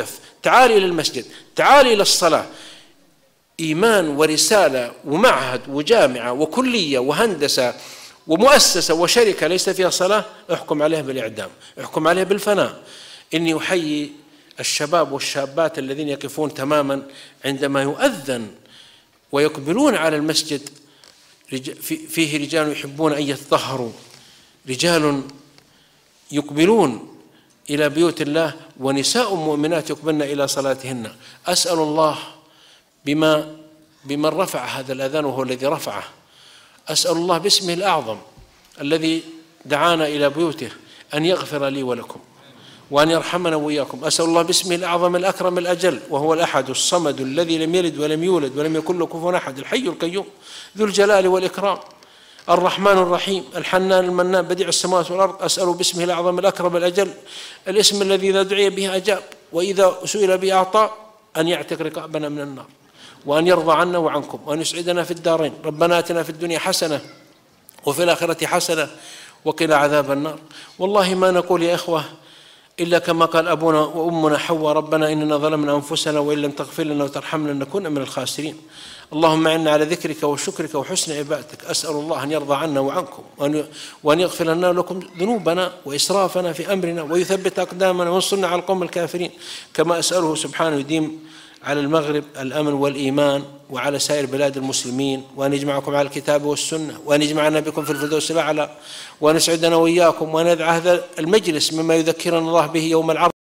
تعالي إلى المسجد، تعالي إلى الصلاة. إيمان ورسالة ومعهد وجامعة وكلية وهندسة ومؤسسة وشركة ليس فيها صلاة، احكم عليها بالإعدام، احكم عليها بالفناء. إني أحيي الشباب والشابات الذين يقفون تماما عندما يؤذن ويقبلون على المسجد، فيه رجال يحبون أن يتطهروا، رجال يقبلون إلى بيوت الله، ونساء مؤمنات يقبلن إلى صلاتهن. أسأل الله بما بمن رفع هذا الأذان وهو الذي رفعه، أسأل الله باسمه الأعظم الذي دعانا إلى بيوته أن يغفر لي ولكم وأن يرحمنا وإياكم. أسأل الله باسمه الأعظم الأكرم الأجل وهو الأحد الصمد الذي لم يلد ولم يولد ولم يكن له كفوا أحد، الحي القيوم ذو الجلال والإكرام، الرحمن الرحيم، الحنان المنان، بديع السماوات والأرض. أسأل باسمه الأعظم الأكرم الأجل الاسم الذي إذا دعي به أجاب وإذا سئل به أعطى، أن يعتق رقابنا من النار وأن يرضى عنا وعنكم وأن يسعدنا في الدارين. ربنا آتنا في الدنيا حسنة وفي الآخرة حسنة وقنا عذاب النار. والله ما نقول يا إخوة إلا كما قال أبونا وأمنا حواء: ربنا إننا ظلمنا أنفسنا وإن لم تغفر لنا وترحمنا لنكون من الخاسرين. اللهم إنا على ذكرك وشكرك وحسن عبادتك. أسأل الله أن يرضى عنا وعنكم وأن يغفر لنا ولكم ذنوبنا وإسرافنا في أمرنا ويثبت أقدامنا وينصرنا على القوم الكافرين، كما أسأله سبحانه يديم على المغرب الأمن والإيمان وعلى سائر بلاد المسلمين، وأن يجمعكم على الكتاب والسنة، وأن يجمعنا بكم في الفردوس الأعلى، وأن يسعدنا وإياكم، وأن يدع هذا المجلس مما يذكرنا الله به يوم العرض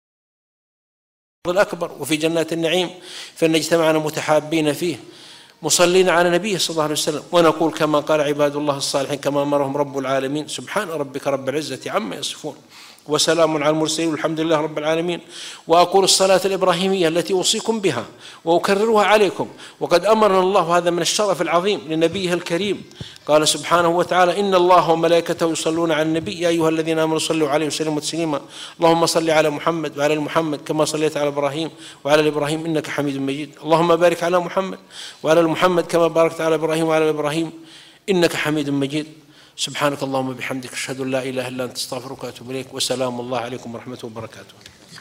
الأكبر وفي جنات النعيم، فإن اجتمعنا متحابين فيه مصلين على نبيه صلى الله عليه وسلم، ونقول كما قال عباد الله الصالحين كما أمرهم رب العالمين: سبحان ربك رب العزة عما يصفون وسلام على المرسلين والحمد لله رب العالمين. وأقول الصلاة الإبراهيمية التي أوصيكم بها وأكررها عليكم، وقد أمرنا الله هذا من الشرف العظيم لنبيه الكريم. قال سبحانه وتعالى: إن الله وملائكته يصلون على النبي يا أيها الذين آمنوا صلوا عليه وسلموا تسليما. اللهم صل على محمد وعلى محمد كما صليت على إبراهيم وعلى إبراهيم إنك حميد مجيد. اللهم بارك على محمد وعلى محمد كما باركت على إبراهيم وعلى إبراهيم إنك حميد مجيد. سبحانك اللهم وبحمدك أشهد أن لا إله إلا أنت أستغفرك وأتوب إليك، وسلام الله عليكم ورحمة وبركاته.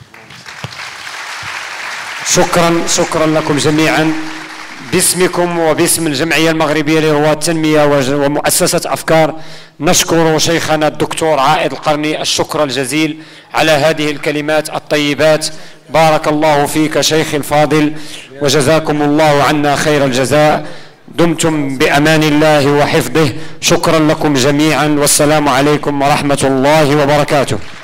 شكرا شكرا لكم جميعا باسمكم وباسم الجمعية المغربية لرواد التنمية ومؤسسة أفكار. نشكر شيخنا الدكتور عائد القرني الشكر الجزيل على هذه الكلمات الطيبات. بارك الله فيك شيخي الفاضل وجزاكم الله عنا خير الجزاء. دمتم بأمان الله وحفظه. شكرا لكم جميعا والسلام عليكم ورحمة الله وبركاته.